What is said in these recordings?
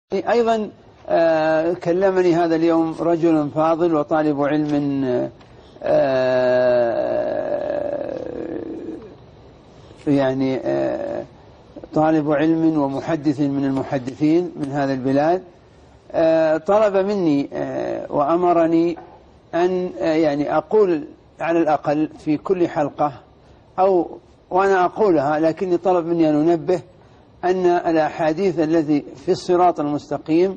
أيضا كلمني هذا اليوم رجل فاضل وطالب علم يعني طالب علم ومحدث من المحدثين من هذا البلاد، طلب مني وأمرني أن يعني أقول على الأقل في كل حلقة وأنا أقولها، لكني طلب مني أن أنبه أن الأحاديث التي في الصراط المستقيم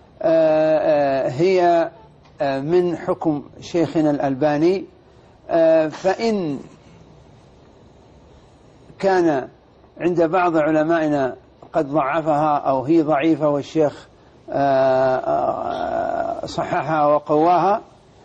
هي من حكم شيخنا الألباني، فإن كان عند بعض علمائنا قد ضعفها أو هي ضعيفة والشيخ صححها وقواها،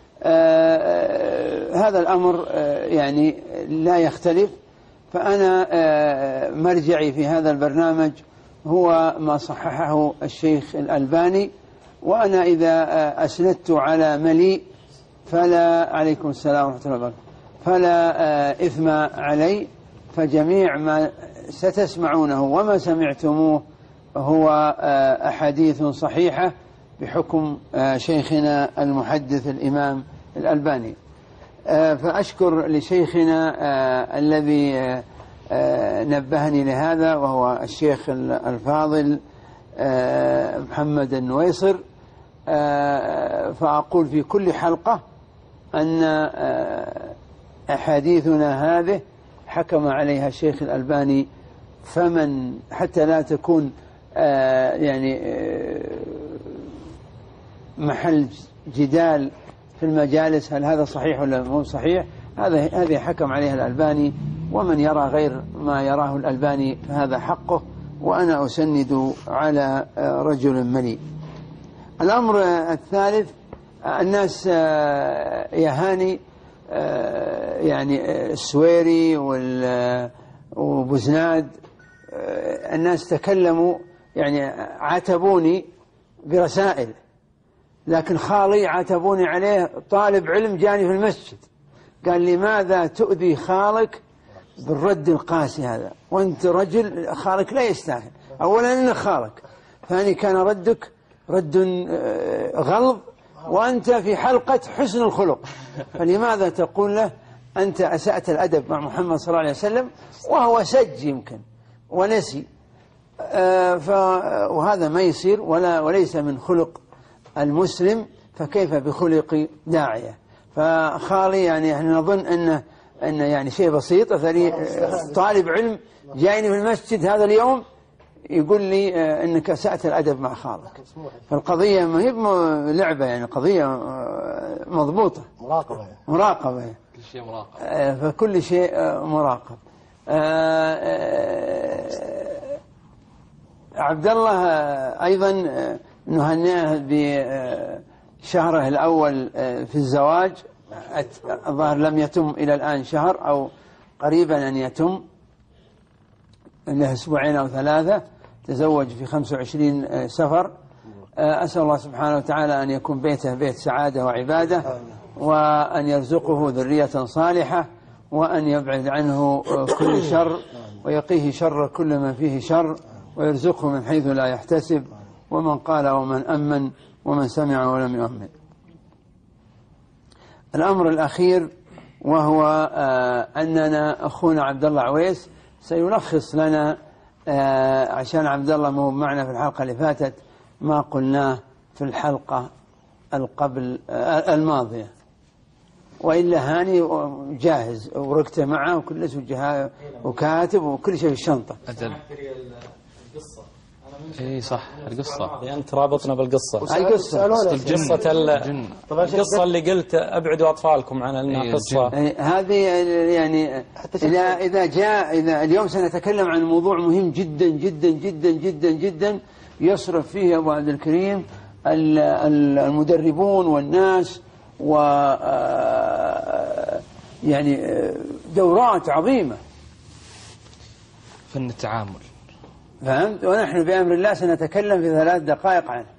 هذا الأمر يعني لا يختلف. فأنا مرجعي في هذا البرنامج هو ما صححه الشيخ الألباني، وأنا إذا أسندت على مليء فلا عليكم السلام ورحمة الله وبركاته فلا إثم علي، فجميع ما ستسمعونه وما سمعتموه هو أحاديث صحيحة بحكم شيخنا المحدث الإمام الألباني. فأشكر لشيخنا الذي نبهني لهذا وهو الشيخ الفاضل محمد النويصر. فأقول في كل حلقة أن أحاديثنا هذه حكم عليها الشيخ الألباني، فمن حتى لا تكون يعني محل جدال في المجالس هل هذا صحيح ولا مو صحيح، هذه حكم عليها الألباني، ومن يرى غير ما يراه الألباني فهذا حقه، وأنا أسند على رجل مليء. الأمر الثالث، الناس يهاني يعني السويري وبوزناد، الناس تكلموا يعني عاتبوني برسائل، لكن خالي عاتبوني عليه طالب علم جاني في المسجد قال لماذا تؤذي خالك بالرد القاسي هذا وانت رجل خالك لا يستاهل، اولا انك خالك، ثاني كان ردك رد غلظ وانت في حلقة حسن الخلق، فلماذا تقول له انت اسأت الادب مع محمد صلى الله عليه وسلم وهو سج يمكن ونسي، وهذا ما يصير وليس من خلق المسلم، فكيف بخلق داعية؟ فخالي يعني احنا نظن انه يعني شيء بسيط، طالب علم جايني في المسجد هذا اليوم يقول لي انك اسأت الادب مع خالك، فالقضية ما هي لعبة، يعني قضية مضبوطة، مراقبة كل شيء مراقب، فكل شيء مراقب. عبد الله أيضا نهنئه بشهره الأول في الزواج، الظاهر لم يتم إلى الآن شهر أو قريبا أن يتم، له أسبوعين أو ثلاثة، تزوج في 25 سفر. أسأل الله سبحانه وتعالى أن يكون بيته بيت سعادة وعبادة، وأن يرزقه ذرية صالحة، وأن يبعد عنه كل شر ويقيه شر كل من فيه شر، ويرزقه من حيث لا يحتسب، ومن قال ومن أمن ومن سمع ولم يؤمن. الأمر الأخير وهو أننا أخونا عبد الله عويس سيلخص لنا، عشان عبد الله ما هو معنا في الحلقة اللي فاتت، ما قلناه في الحلقة الماضية، وإلا هاني جاهز ورقته معه وكل شيء وكاتب وكل شيء في الشنطة. أجل اي صح، القصة يعني انت رابطنا بالقصة، القصة اللي قلت ابعدوا اطفالكم عن انها قصة، هذه يعني إذا اليوم سنتكلم عن موضوع مهم جدا جدا جدا جدا جدا يصرف فيه أبو عبد الكريم المدربون والناس، و يعني دورات عظيمة فن التعامل، فهمت؟ ونحن بأمر الله سنتكلم في 3 دقائق عنه،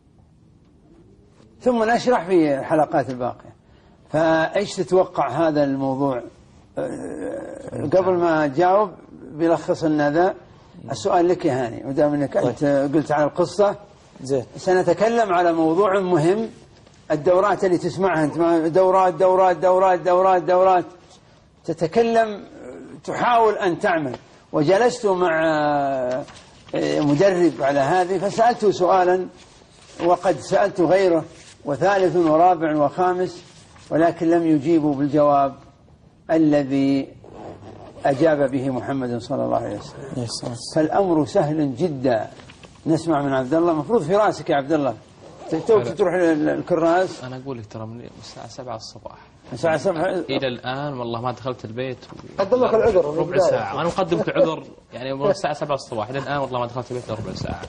ثم نشرح في الحلقات الباقية. فإيش تتوقع هذا الموضوع؟ قبل ما أجاوب بيلخص لنا ذا السؤال لك يا هاني، ودام أنك أنت قلت على القصة زين. سنتكلم على موضوع مهم. الدورات اللي تسمعها أنت، دورات دورات دورات دورات دورات، تتكلم تحاول أن تعمل. وجلست مع مدرب على هذه فسألته سؤالا، وقد سألت غيره وثالث ورابع وخامس، ولكن لم يجيبوا بالجواب الذي أجاب به محمد صلى الله عليه وسلم. فالأمر سهل جدا. نسمع من عبد الله. مفروض في راسك يا عبد الله توك تروح الكراس. أنا أقول لك ترى من الساعة 7 الصباح الساعة 7 إلى الآن والله ما دخلت البيت. قدم لك العذر ربع ساعة. أنا مقدمك العذر يعني من الساعة 7 الصباح إلى الآن والله ما دخلت البيت إلا ربع ساعة.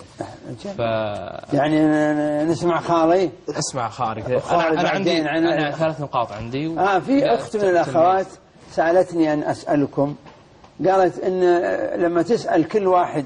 يعني نسمع خالي. اسمع خالي. أنا عندي 3 نقاط عندي. في أخت من الأخوات سألتني أن أسألكم، قالت إن لما تسأل كل واحد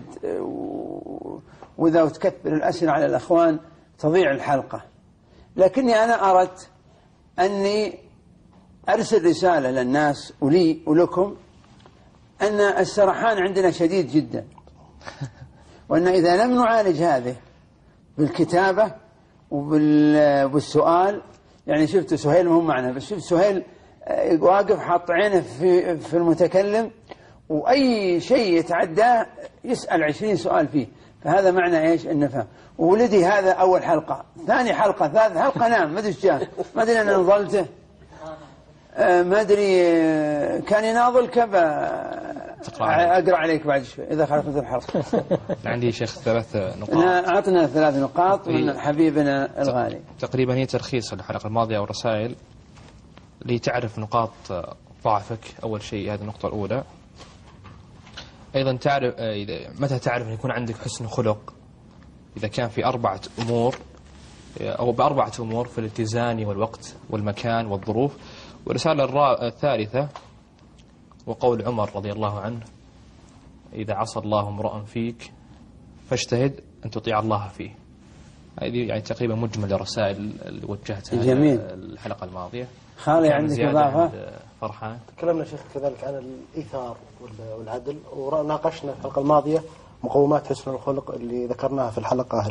وإذا تكثر الأسئلة على الأخوان تضيع الحلقة، لكني أنا أردت أني أرسل رسالة للناس ولي ولكم أن السرحان عندنا شديد جدا، وأن إذا لم نعالج هذه بالكتابة وبالسؤال، يعني شفت سهيل مهم معنا، بس شفت سهيل واقف حاط عينه في المتكلم، وأي شيء يتعداه يسأل 20 سؤال فيه. فهذا معنى إيش؟ النفهم. وولدي هذا أول حلقة، ثاني حلقة، ثالث حلقة، نام ما أدري إيش جاء، ما أدري أنا نظلته، ما أدري كان يناضلك أقرأ عليك بعد شوي إذا خلصت الحلقة. عندي شيخ 3 نقاط. أعطنا 3 نقاط من حبيبنا الغالي. تقريبا هي تلخيص الحلقة الماضية أو الرسائل لتعرف نقاط ضعفك. أول شيء هذه النقطة الأولى. أيضا تعرف متى تعرف أن يكون عندك حسن خلق، إذا كان في 4 أمور أو ب4 أمور في الاتزان والوقت والمكان والظروف. والرسالة الثالثة وقول عمر رضي الله عنه: إذا عصى الله امرأ فيك فاجتهد أن تطيع الله فيه. هذه يعني تقريبا مجمل الرسائل اللي وجهتها الحلقة الماضية. خالي عندك إضافة؟ فرحان. تكلمنا شيخ كذلك عن الإيثار والعدل، وناقشنا في الحلقة الماضية مقومات حسن الخلق اللي ذكرناها في الحلقة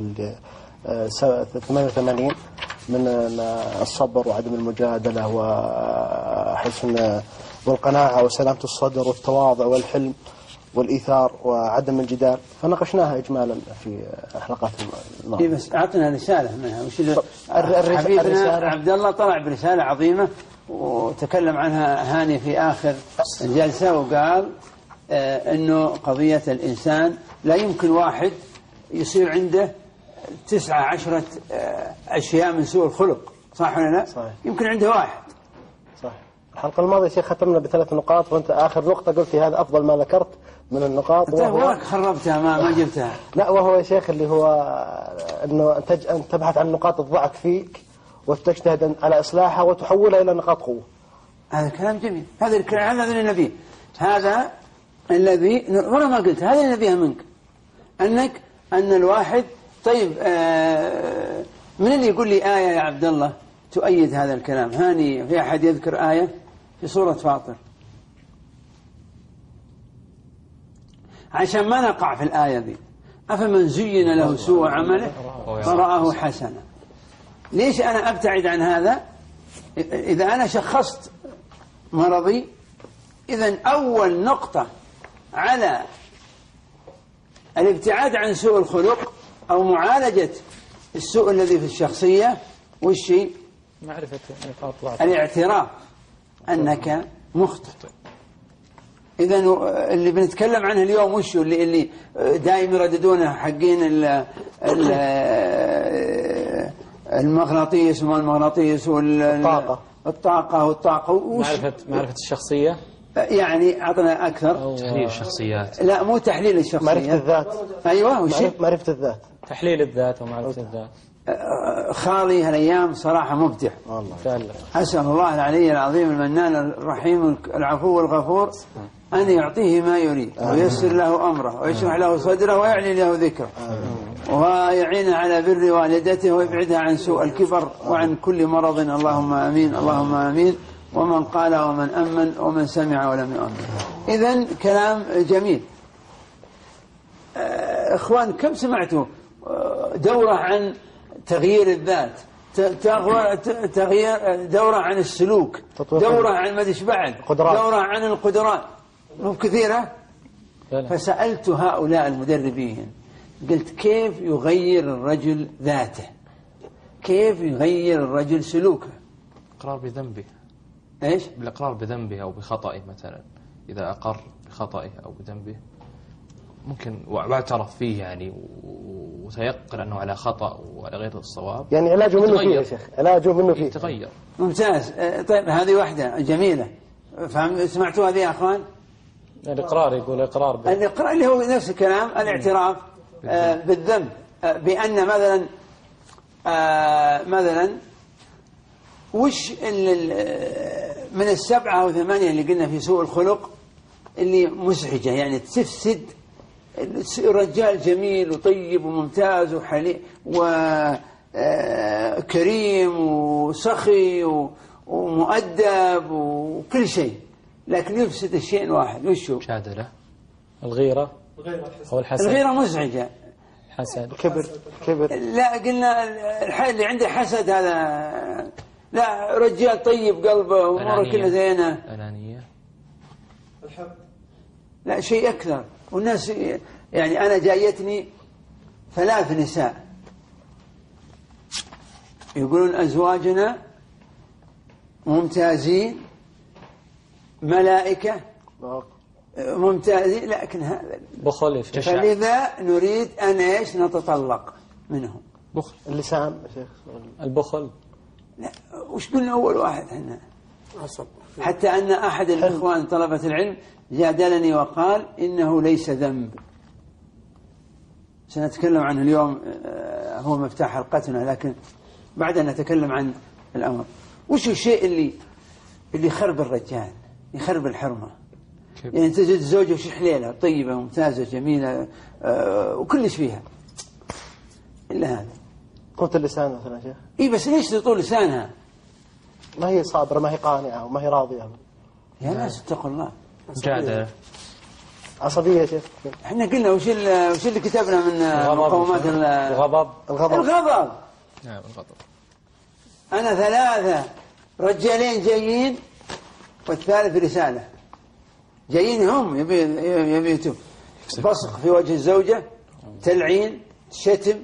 88 من الصبر وعدم المجادلة وحسن والقناعة وسلامة الصدر والتواضع والحلم والإيثار وعدم الجدال، فناقشناها إجمالا في حلقات الماضية. بس أعطنا رسالة منها. حبيبنا عبد الله طلع برسالة عظيمة وتكلم عنها هاني في آخر الجلسة، وقال أنه قضية الإنسان لا يمكن واحد يصير عنده 19 أشياء من سوء الخلق، صح ولا لا؟ صحيح. يمكن عنده واحد. صح. الحلقة الماضية شيخ ختمنا ب3 نقاط، وأنت آخر نقطة قلت هذا أفضل ما ذكرت من النقاط. أنت وراك خربتها ما جبتها. لا، وهو يا شيخ اللي هو أنه أن تبحث عن نقاط الضعف فيك وتجتهد على إصلاحها وتحولها إلى نقاط قوة. هذا كلام جميل. هذا الذي نبيه، هذا الذي ولا ما قلت، هذا اللي نبيه منك، أن الواحد. طيب من اللي يقول لي آية يا عبد الله تؤيد هذا الكلام؟ هاني، في أحد يذكر آية في سورة فاطر عشان ما نقع في الآية دي؟ أفمن زين له سوء عمله فرآه حسنا. ليش أنا أبتعد عن هذا؟ إذا أنا شخصت مرضي، إذن أول نقطة على الابتعاد عن سوء الخلق أو معالجة السوء الذي في الشخصية والشيء معرفة نقاط ضعف، الاعتراف أنك مخطئ. إذن اللي بنتكلم عنه اليوم وش اللي دائما يرددونه حقين المغناطيس وما المغناطيس والطاقة معرفة الشخصية. يعني أعطنا أكثر. تحليل الشخصيات. لا، مو تحليل الشخصية، معرفة الذات. أيوة، معرفة الذات، تحليل الذات ومعرفة الذات. خالي هالأيام صراحة مبدع والله. أسأل الله العلي العظيم المنان الرحيم العفو الغفور أن يعطيه ما يريد وييسر له أمره ويشرح له صدره ويعلي له ذكره ويعين على بر والدته ويبعدها عن سوء الكبر وعن كل مرض. اللهم آمين، اللهم آمين. ومن قال ومن أمن ومن سمع ولم يؤمن. إذن كلام جميل. إخوان، كم سمعتوا دورة عن تغيير الذات، تغيير دورة عن السلوك، دورة عن ما ايش بعد، دورة عن القدرات، مو كثيرة. فسألت هؤلاء المدربين قلت كيف يغير الرجل ذاته، كيف يغير الرجل سلوكه؟ إقرار بذنبه. إيش؟ بالإقرار بذنبه أو بخطئه مثلا، إذا أقر بخطئه أو بذنبه ممكن واعترف فيه يعني وتيقن أنه على خطأ وعلى غير الصواب، يعني علاجه منه فيه يا شيخ، علاجه منه فيه يتغير. ممتاز. طيب هذه واحدة جميلة. سمعتوا هذه يا أخوان؟ الإقرار، يقول إقرار الإقرار اللي هو نفس الكلام، الاعتراف بالذنب، بأن مثلا وش من 7 أو 8 اللي قلنا في سوء الخلق اللي مزعجة، يعني تفسد رجال جميل وطيب وممتاز وحليم وكريم وسخي ومؤدب وكل شيء، لكن يفسد الشيء الواحد، وشو؟ شادلة، الغيرة أو الحسد. الغيرة مزعجة. حسد، كبر. لا قلنا اللي عنده حسد هذا لا، رجال طيب قلبه واموره كلها زينه. أنانية. لا شيء أكثر. والناس يعني أنا جايتني 3 نساء يقولون أزواجنا ممتازين ملائكة ممتازين، لكن هذا بخل. فلذا نريد أن إيش نتطلق منهم. بخل. اللسان يا شيخ، البخل. لا وش قلنا أول واحد احنا؟ حتى أن أحد الإخوان طلبة العلم جادلني وقال إنه ليس ذنب. سنتكلم عنه اليوم، هو مفتاح حلقتنا، لكن بعد أن نتكلم عن الأمر. وش الشيء اللي يخرب الرجال، يخرب الحرمة؟ يعني تجد زوجة وش حليلة طيبة ممتازة جميلة وكلش فيها، إلا هذا. قوة اللسان مثلا يا شيخ. إيه بس ليش تطول لسانها؟ ما هي صابرة، ما هي قانعة، وما هي راضية. يا ناس اتقوا الله. جادة. عصبية يا شيخ. احنا قلنا وش اللي كتبنا من مقومات الغضب. الغضب. نعم الغضب. أنا 3 رجالين جايين والثالث رسالة، جايين هم يبيتوا بصق في وجه الزوجة، تلعين، شتم،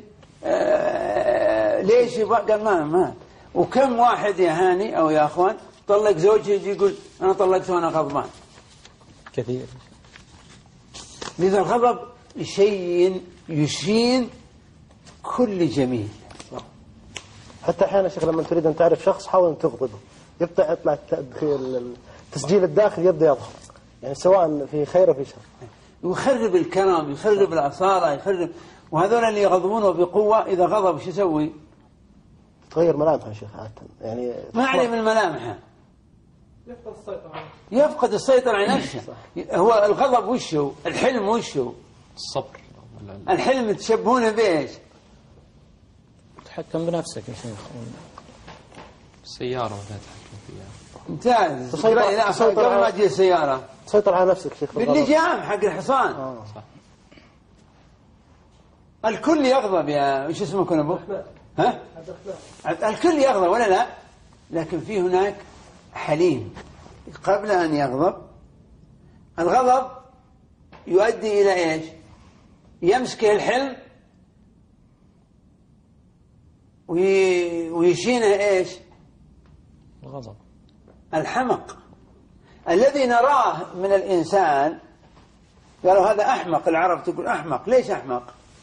ليش قال ما. وكم واحد يا هاني أو يا أخوان طلق زوجه يجي يقول أنا طلقت وأنا غضبان. كثير. لذا الغضب شيء يشين كل جميل. حتى أحيانا يا شيخ لما تريد أن تعرف شخص حاول أن تغضبه، يبدأ يطلع التسجيل الداخلي يبدأ يظهر، يعني سواء في خير وفي شر. يخرب الكرم، يخرب الأصالة، يخرب. وهذول اللي يغضبونه بقوة إذا غضب شو يسوي؟ تغير ملامحه يا شيخ عادة، يعني ما عليه من ملامحه، يفقد السيطرة على نفسه. هو الغضب وشه؟ الحلم وشه؟ الصبر. الحلم تشبهونه بإيش؟ تحكم بنفسك يا شيخ. السيارة ولا تحكم فيها. ممتاز. قبل ما تجي السيارة تسيطر على نفسك شيخ. باللجام حق الحصان. صح. الكل يغضب يا وش اسمكم أبو؟ ها؟ الكل يغضب ولا لا؟ لكن في هناك حليم قبل أن يغضب. الغضب يؤدي إلى إيش؟ يمسكه الحلم ويشينه إيش؟ الغضب. الحمق الذي نراه من الإنسان. قالوا هذا أحمق، العرب تقول أحمق. ليش أحمق؟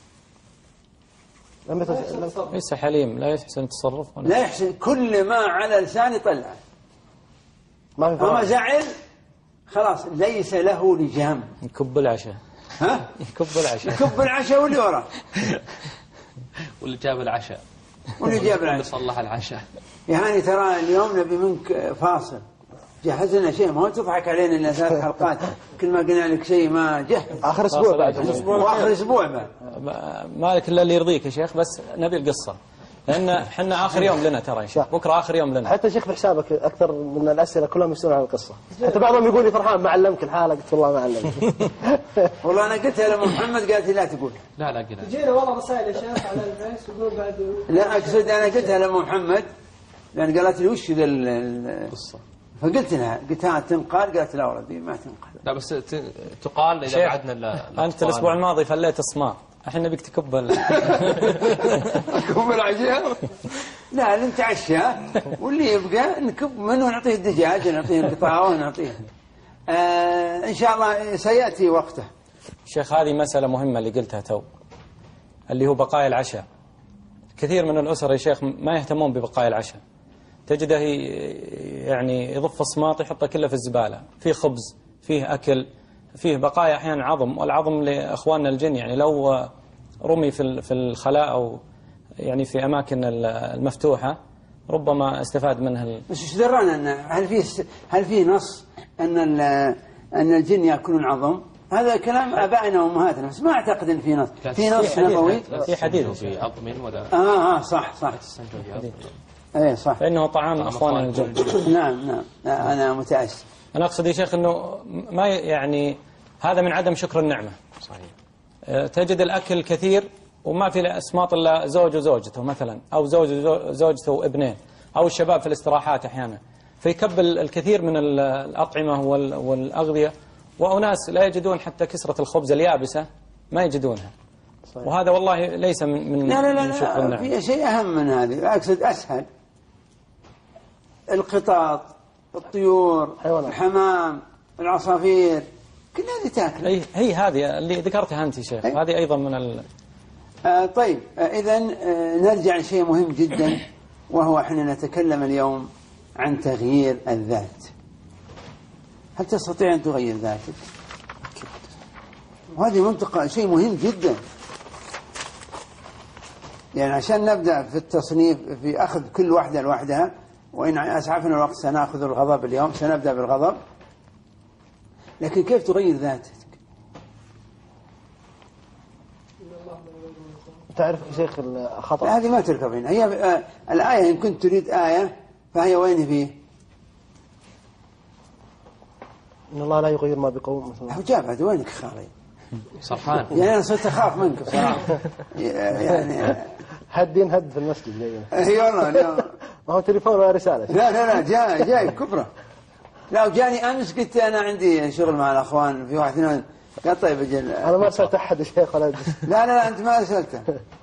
ليس حليم، لا يحسن التصرف لا يحسن، كل ما على لسانه طلع، وما زعل خلاص ليس له لجام. يكب العشاء. ها؟ يكب العشاء. يكب العشاء واللي وراه واللي جاب العشاء. واللي جاب واللي العشاء. صلح العشاء. يا هاني ترى اليوم نبي منك فاصل، جهز لنا شيء، ما هو تضحك علينا إلا 3 حلقات كل ما قلنا لك شيء ما جهز. آخر أسبوع بعد. وآخر أسبوع بعد. مالك إلا اللي يرضيك يا شيخ، بس نبي القصة. لأن احنا آخر يوم لنا ترى يا شيخ، بكرة آخر يوم لنا. حتى شيخ بحسابك أكثر من الأسئلة كلهم يسألون عن القصة. حتى بعضهم يقول لي فرحان ما علمك الحالة، قلت والله ما علمك. والله أنا قلتها لأم محمد قالت لي لا تقول. لا قلها. جينا والله رسائل يا شيخ على الفيس يقول بعد. لا أقصد أنا قلتها لأم محمد لأن قالت لي وش ذا القصة، فقلت لها تنقال، قالت لا ولدي ما تنقال. لا بس تقال إذا بعدنا أنت الأسبوع الماضي فليت الصماء، الحين نبيك تكب كب العجيب. لا نتعشى واللي يبقى نكب منه ونعطيه الدجاج، نعطيه القطاوة ونعطيه. إن شاء الله سيأتي وقته. شيخ هذه مسألة مهمة اللي قلتها تو، اللي هو بقايا العشاء. كثير من الأسر يا شيخ ما يهتمون ببقايا العشاء، تجده يعني يضف الصماط يحطه كله في الزبالة، فيه خبز، فيه أكل، فيه بقايا أحيانا عظم، والعظم لإخواننا الجن يعني لو رمي في الخلاء أو يعني في أماكن المفتوحة ربما استفاد منها. بس ايش درانا أن هل فيه نص أن الجن يأكلون عظم؟ هذا كلام آبائنا وأمهاتنا، بس ما أعتقد أن في نص. في نص نبوي. في حديث في عظم ولا. صح. ايه صح. فإنه طعام أخواننا الجن. نعم أنا متأسف. أنا أقصد يا شيخ أنه ما يعني هذا من عدم شكر النعمة. صحيح. تجد الأكل كثير وما في أسماط إلا زوج وزوجته مثلا، أو زوج وزوجته وابنين، أو الشباب في الاستراحات أحيانا، فيكبل الكثير من الأطعمة والأغذية، وأناس لا يجدون حتى كسرة الخبز اليابسة ما يجدونها. صحيح. وهذا والله ليس من شكر النعمة. في شيء أهم من هذه، أقصد أسهل. القطاط، الطيور، الحمام، العصافير، كل هذه تاكل. هي هذه اللي ذكرتها أنت شيخ، هذه أيضا من طيب إذا نرجع لشيء مهم جدا، وهو احنا نتكلم اليوم عن تغيير الذات. هل تستطيع أن تغير ذاتك؟ وهذه منطقة شيء مهم جدا، يعني عشان نبدأ في التصنيف في أخذ كل واحدة لوحدها، وإن أسعفنا الوقت سنأخذ الغضب اليوم، سنبدأ بالغضب. لكن كيف تغير ذاتك؟ تعرف يا شيخ الخطأ هذه ما تركب هنا. هي الآية إن كنت تريد آية فهي وين فيه؟ إن الله لا يغير ما بقوم. جابها وينك خالي؟ صرحان. يعني أنا صرت أخاف منك صراحة. يعني هد في المسجد جاي. اي والله. ما هو تليفون ولا رسالة. لا جاي كبرى. لا وجاني أمس قلت أنا عندي شغل مع الأخوان، في واحد فينا قال طيب أجل. أنا ما أرسلت أحد يا شيخ ولا. لا أنت ما أرسلته.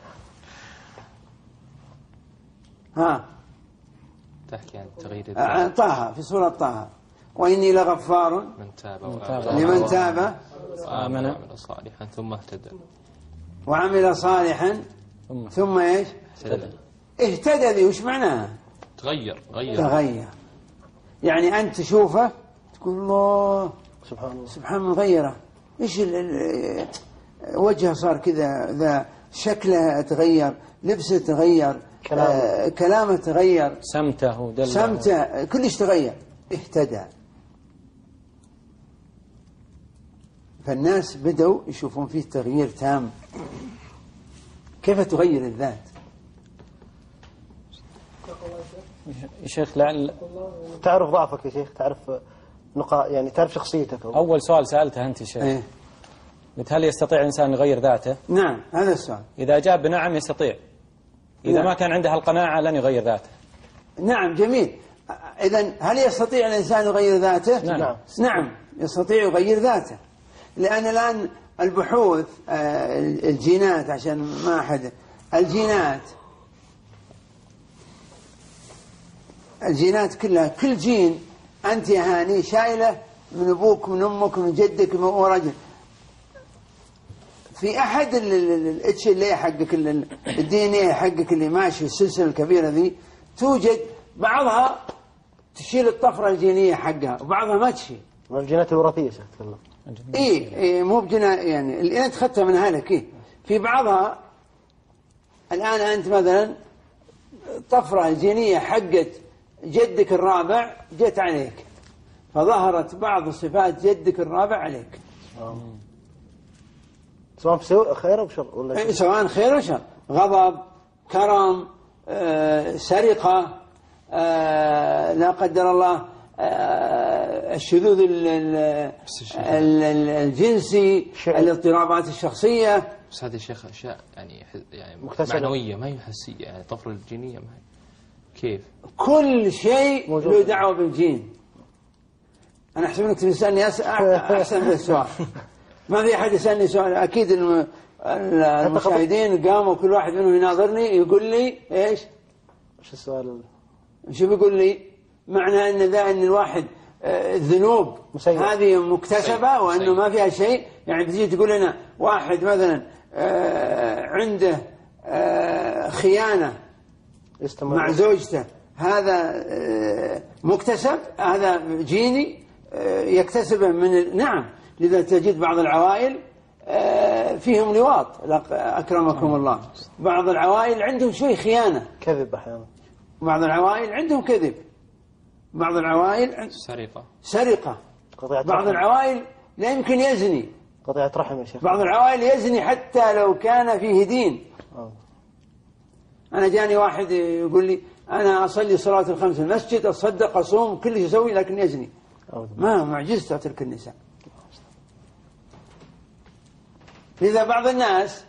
ها تحكي عن تغيير عن طه في سورة طه، وإني لغفار لمن تاب وآمن صالحا ثم اهتدى وعمل صالحا ثم ايش؟ اهتدى. ذي وش معناها؟ تغير. يعني أنت تشوفه تقول الله سبحان الله غيره. ايش وجهه صار كذا، ذا شكله تغير، لبسه تغير، كلامه تغير، سمته كلش تغير. اهتدى. فالناس بدأوا يشوفون فيه تغيير تام. كيف تغير الذات؟ يا شيخ تعرف ضعفك يا شيخ، تعرف يعني تعرف شخصيتك. أول سؤال سألته أنت يا شيخ، قلت هل يستطيع الإنسان يغير ذاته؟ نعم هذا السؤال. إذا أجاب بنعم يستطيع، إذا ما كان عنده القناعة لن يغير ذاته. نعم جميل. إذن هل يستطيع الإنسان يغير ذاته؟ نعم يستطيع يغير ذاته، لأن الآن البحوث الجينات، عشان ما أحد الجينات كلها، كل جين أنت يا هاني شايله من أبوك من أمك من جدك من رجل. في أحد الاتش ال اي حقك الدي ان اي حقك اللي ماشي السلسلة الكبيرة ذي، توجد بعضها تشيل الطفرة الجينية حقها وبعضها ما تشيل. الجينات الوراثية تتكلم. إيه مو بجنا يعني اللي أنت خدتها من أهلك. في بعضها الآن أنت مثلا الطفرة الجينية حقت جدك الرابع جت عليك، فظهرت بعض صفات جدك الرابع عليك. سواء خير أو شر ولا سواء خير أو شر، غضب، كرم، سرقة، لا قدر الله الشذوذ الجنسي، الاضطرابات الشخصية. بس هذه الشيخ أشياء يعني مكتسبة. معنوية ما هي حسية، يعني طفرة الجينية ما هي. كيف؟ كل شيء له دعوة بالجين. أنا أحسب أنك تسألني أحسن من السؤال. ما في أحد يسألني سؤال. أكيد المشاهدين قاموا كل واحد منهم يناظرني يقول لي إيش؟ إيش السؤال؟ شو بيقول لي؟ معنى أن الواحد الذنوب هذه مكتسبة وأنه ما فيها شيء. يعني بتجي تقول لنا واحد مثلا عنده خيانة مع زوجته، هذا مكتسب، هذا جيني يكتسبه من نعم. لذا تجد بعض العوائل فيهم لواط أكرمكم الله، بعض العوائل عندهم شوي خيانة، كذب أحيانا، بعض العوائل عندهم كذب، بعض العوائل سرقة، بعض العوائل لا يمكن يزني، قطيعة رحم يا شيخ، بعض العوائل يزني حتى لو كان فيه دين. أنا جاني واحد يقول لي أنا أصلي صلاة الخمس في المسجد، أصدق، أصوم، كل شيء أسوي، لكن يزني. ما معجزة تلك النساء. لذا بعض الناس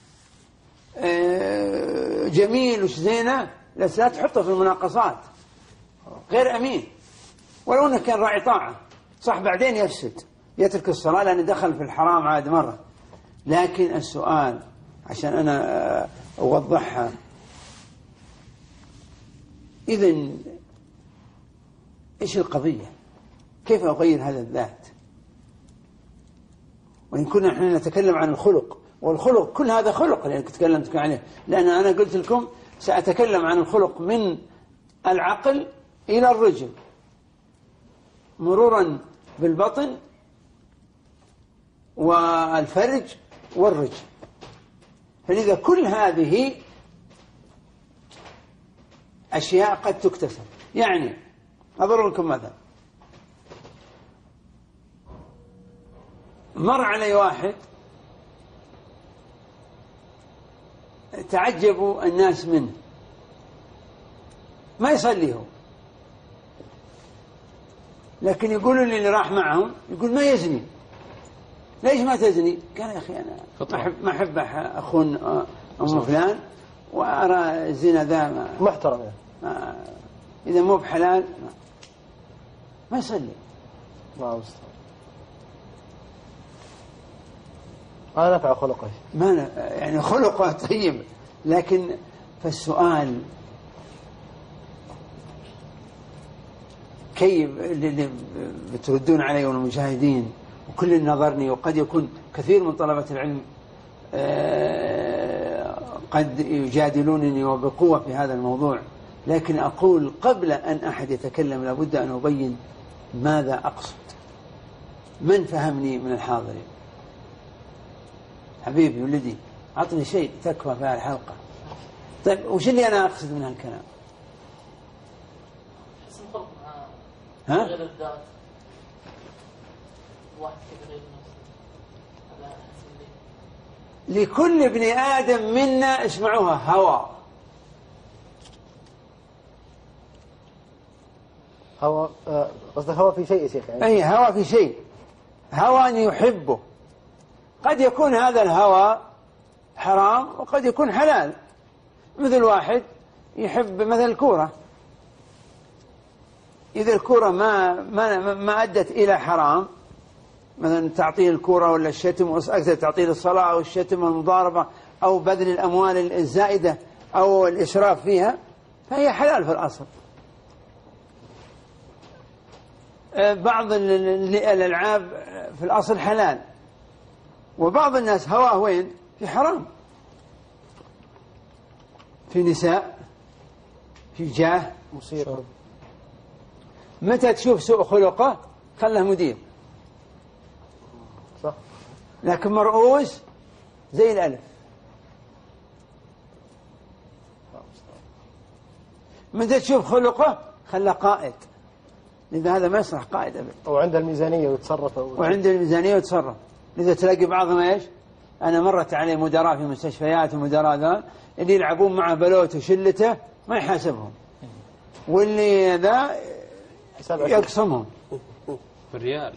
جميل وش زينة، لا تحطه في المناقصات، غير أمين، ولو أنه كان راعي طاعة صح، بعدين يفسد، يترك الصلاة لأنه دخل في الحرام عاد مرة. لكن السؤال عشان أنا أوضحها، إذن إيش القضية؟ كيف أغير هذا الذات؟ وإن كنا نحن نتكلم عن الخلق، والخلق كل هذا خلق اللي تكلمت عليه، لأن أنا قلت لكم سأتكلم عن الخلق من العقل إلى الرجل، مرورا بالبطن والفرج والرجل. فلذا كل هذه أشياء قد تكتسب. يعني أضرب لكم مثلا، مر علي واحد تعجبوا الناس منه، ما يصلي هو، لكن يقولوا لي اللي راح معهم، يقول ما يزني. ليش ما تزني؟ قال يا أخي أنا ما أحب أخون أم فلان، وأرى الزنا ذا محترم يعني. إذا مو بحلال ما يصلي. ما نفع خلقه، ما يعني خلقه طيب، لكن فالسؤال كيف اللي بتردون علي والمشاهدين وكل نظرني، وقد يكون كثير من طلبة العلم قد يجادلونني وبقوة في هذا الموضوع، لكن أقول قبل أن أحد يتكلم لابد أن أبين ماذا أقصد. من فهمني من الحاضرين؟ حبيبي ولدي أعطني شيء تكفى في الحلقة. طيب وش اللي أنا أقصد من هالكلام؟ حسن خلق ها؟ غير الذات، واحد كذا غير نفسه، هذا حسن لي. لكل ابن آدم منا اسمعوها هوى. هوى قصدك هوى في شيء يا شيخ يعني؟ أي هوى في شيء، هوى أن يحبه. قد يكون هذا الهوى حرام وقد يكون حلال. مثل واحد يحب مثل الكورة، إذا الكورة ما أدت إلى حرام، مثلا تعطيل الكورة ولا الشتم، أكثر تعطيل الصلاة أو الشتم والمضاربة أو بذل الأموال الزائدة أو الإسراف فيها، فهي حلال في الأصل. بعض الألعاب في الأصل حلال، وبعض الناس هواه وين؟ في حرام، في نساء، في جاه، مصيبة. متى تشوف سوء خلقه خله مدير، صح، لكن مرؤوس زي الألف. متى تشوف خلقه خله قائد، لذا هذا ما يصلح قائد أبدا. وعند الميزانية ويتصرف وعند الميزانية ويتصرف. لذا تلاقي بعضهم ايش؟ أنا مرت علي مدراء في مستشفيات ومدراء ذا اللي يلعبون معه بلوت وشلته ما يحاسبهم، واللي ذا يقسمهم بالريال.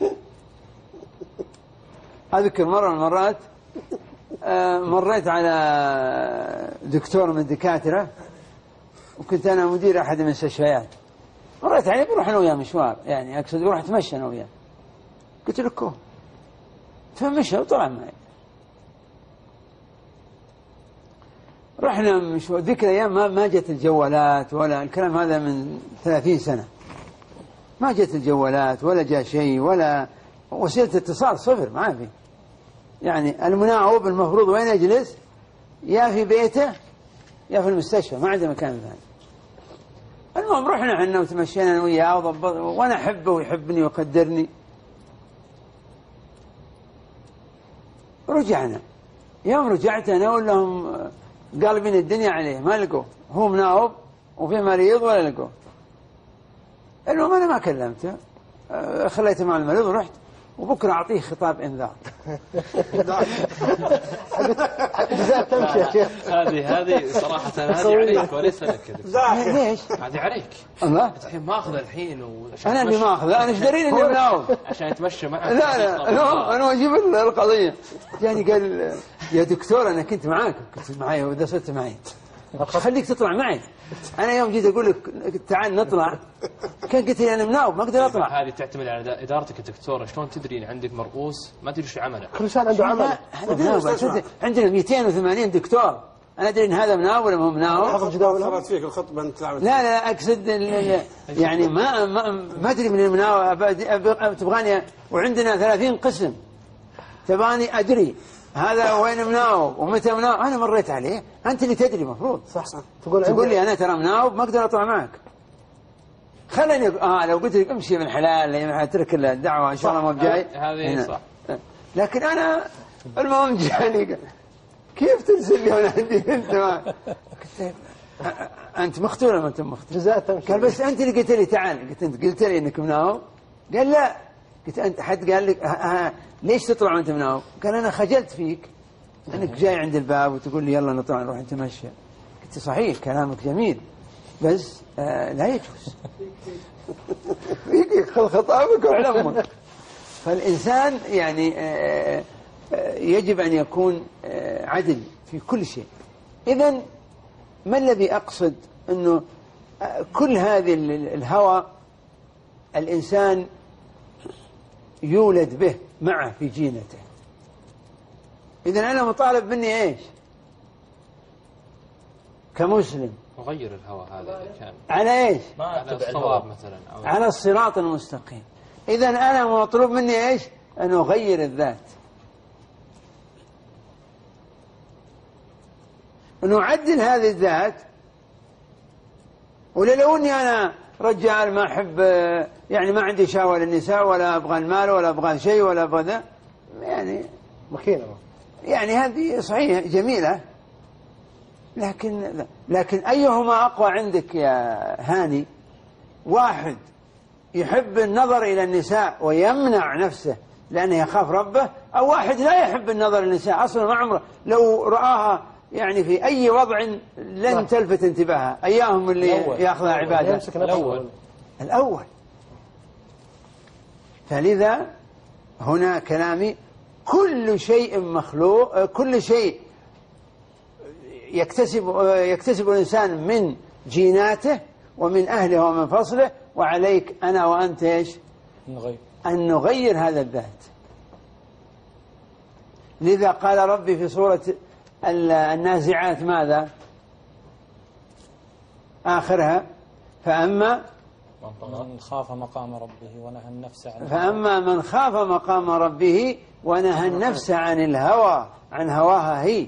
أذكر مرة من المرات مريت على دكتور من الدكاترة، وكنت أنا مدير أحد المستشفيات، مريت عليه بروح أنا وياه مشوار، يعني أقصد بروح أتمشى أنا وياه، قلت له كو فمشى وطلع معي. رحنا مشوار، ذيك الأيام ما جت الجوالات ولا الكلام هذا، من 30 سنة ما جت الجوالات ولا جاء شيء ولا وسيلة اتصال، صفر ما في. يعني المناوب المفروض وين يجلس؟ يا في بيته يا في المستشفى، ما عنده مكان ثاني. المهم رحنا احنا وتمشينا انا وياه وضبط، وانا احبه ويحبني ويقدرني. رجعنا، يوم رجعت انا اقول لهم قالبين الدنيا عليه، ما لقوه، هو مناوب وفي مريض ولا لقوه. المهم انا ما كلمته، خليته مع المريض ورحت، وبكره اعطيه خطاب انذار. تمشي يا شيخ. هذه صراحة هذه عليك وليس لك. ليش؟ هذه عليك. الله الحين ماخذه الحين انا اللي ماخذه، انا ايش داريني اني مناوب؟ عشان يتمشى معك. لا انا اجيب القضيه. يعني قال يا دكتور انا كنت معاك، كنت معي واذا صرت معي خليك تطلع معي. انا يوم جيت اقول لك تعال نطلع كان قلت لي انا مناوب ما اقدر اطلع. هذه تعتمد على ادارتك الدكتوره، شلون تدري ان عندك مرؤوس ما تدري شو عمله؟ كل شيء عنده عمل. عندنا 280 دكتور، انا ادري ان هذا مناوب ولا مو مناوب. حفظ جداول صارت فيك الخطبه انت لعبت. لا اقصد يعني ما ادري من المناوب، تبغاني وعندنا 30 قسم، تبغاني ادري هذا وين مناوب ومتى مناوب. انا مريت عليه، انت اللي تدري مفروض. صح. تقول لي انا ترى مناوب ما اقدر اطلع معك. خليني لو قلت لك امشي من حلال اترك الدعوه ان شاء الله ما بجاي. هذه صح. لكن انا المهم جاني كيف ترسل لي وانا عندي انت انت مختول ولا ما انت مختول؟ جزاء تمشي. قال بس انت اللي قلت لي تعال، قلت انت قلت لي انك مناوب؟ قال لا. قلت انت حد قال لك ليش تطلع وانت مناوب؟ قال انا خجلت فيك انك جاي عند الباب وتقول لي يلا نطلع نروح نتمشى. قلت صحيح كلامك جميل بس لا يجوز. خذ خطابك وعلى امك. فالانسان يعني يجب ان يكون عدل في كل شيء. اذن ما الذي اقصد؟ انه كل هذه الهوى الانسان يولد به معه في جينته. إذن أنا مطالب مني إيش كمسلم؟ أغير الهوى هذا إذا كان على إيش؟ على الصواب مثلا أو على الصراط المستقيم. إذن أنا مطلوب مني إيش؟ أن أغير الذات، أن أعدل هذه الذات. ولو أني أنا رجال ما أحب، يعني ما عندي شهوة للنساء ولا أبغى المال ولا أبغى شيء ولا أبغى ذا، يعني مكينة، يعني هذه صحيح جميلة، لكن أيهما أقوى عندك يا هاني؟ واحد يحب النظر إلى النساء ويمنع نفسه لأنه يخاف ربه، أو واحد لا يحب النظر للنساء أصلا ما عمره لو رآها يعني في أي وضع لن تلفت انتباهها. أياهم اللي يأخذها عبادة؟ الأول. فلذا هنا كلامي كل شيء مخلوق، كل شيء يكتسب الإنسان من جيناته ومن أهله ومن فصله، وعليك أنا وأنت إيش؟ أن نغير هذا الذات. لذا قال ربي في سورة النازعات ماذا؟ آخرها فأما من خاف مقام ربه ونهى النفس عن الهوى. فأما من خاف مقام ربه ونهى النفس عن الهوى، عن هواها هي.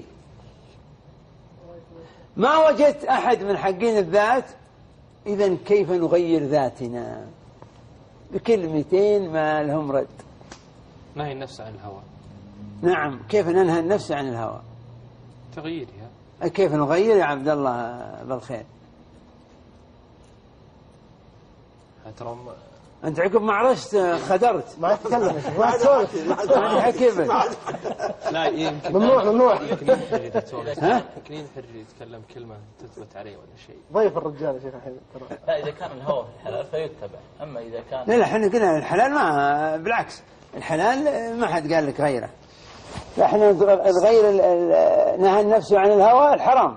ما وجدت أحد من حقين الذات. إذن كيف نغير ذاتنا؟ بكلمتين ما لهم رد. نهي النفس عن الهوى. نعم، كيف ننهى النفس عن الهوى؟ تغييرها. كيف نغير يا عبد الله بالخير؟ ترى أنت عقب ما عرست خدرت. ما تتكلم يا شيخ، ما تسولف. ما حكيبك. لا يمكن ممنوع. يمكن ينحر يتكلم كلمة تثبت عليه ولا شيء. ضيف الرجال يا شيخ الحين ترى. لا إذا كان الهوى في الحلال فيتبع، أما إذا كان لا احنا قلنا الحلال، ما بالعكس الحلال ما حد قال لك غيره. احنا نغير نهى النفس عن الهوى الحرام.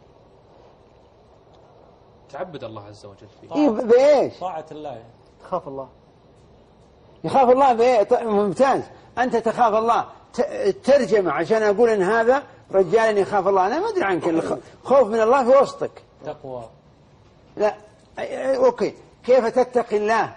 تعبد الله عز وجل فيه. إيه بإيش؟ طاعة الله. تخاف الله. يخاف الله بإيه؟ ممتاز. أنت تخاف الله. الترجمة عشان أقول إن هذا رجال يخاف الله، أنا ما أدري عنك. الخوف من الله في وسطك. تقوى. لا أوكي، كيف تتقي الله؟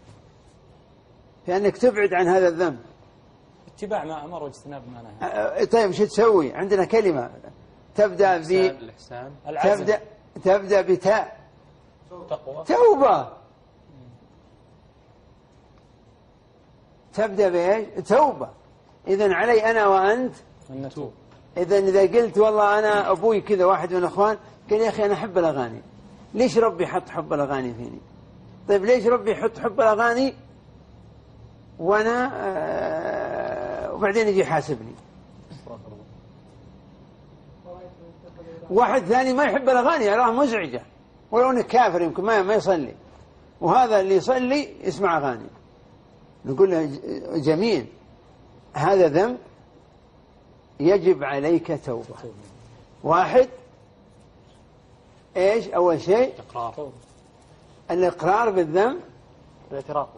في أنك تبعد عن هذا الذنب. اتباع ما أمر واجتناب ما نهى. طيب شو تسوي؟ عندنا كلمة تبدأ ب الإحسان. تبدأ بتاء. تقوى. توبة. تبدأ بإيش؟ توبة. إذن علي أنا وأنت أن نتوب. إذا قلت والله أنا أبوي كذا، واحد من الأخوان قال يا أخي أنا أحب الأغاني، ليش ربي حط حب الأغاني فيني؟ طيب ليش ربي يحط حب الأغاني وأنا وبعدين يجي يحاسبني؟ واحد ثاني ما يحب الأغاني، يراها مزعجة ولو أنه كافر يمكن ما يصلي، وهذا اللي يصلي يسمع أغاني. نقول له جميل، هذا ذنب يجب عليك توبة. واحد إيش أول شيء؟ إقرار. الإقرار بالذنب، الاعتراف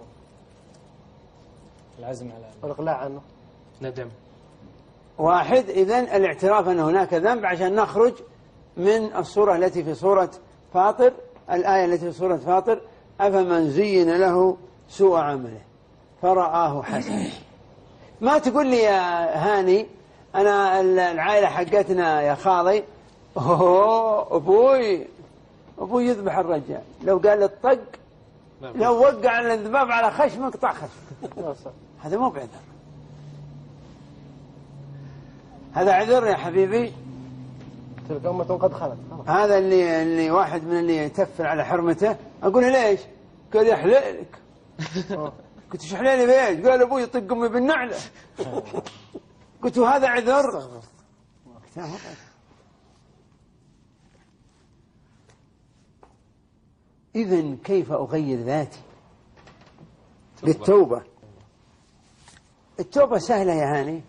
العزم على والإقلاع عنه. ندم. واحد إذن الاعتراف أن هناك ذنب عشان نخرج من الصورة التي في سورة فاطر، الآية التي في سورة فاطر: أفمن زين له سوء عمله فرآه حسنا. ما تقول لي يا هاني أنا العائلة حقتنا يا خالي أبوي يذبح الرجال، لو قال الطق لو وقع الذباب على خشمك قطع خشمك. هذا مو بعذر، هذا عذر يا حبيبي. تلك أمة قد خلت. هذا اللي واحد من اللي يتفل على حرمته، أقول له ليش؟ قال يحللك. قلت ايش حليلي بيش؟ قال أبوي يطق أمي بالنعلة. قلت هذا عذر؟ إذن كيف أغير ذاتي بالتوبة؟ التوبة سهلة يا هاني،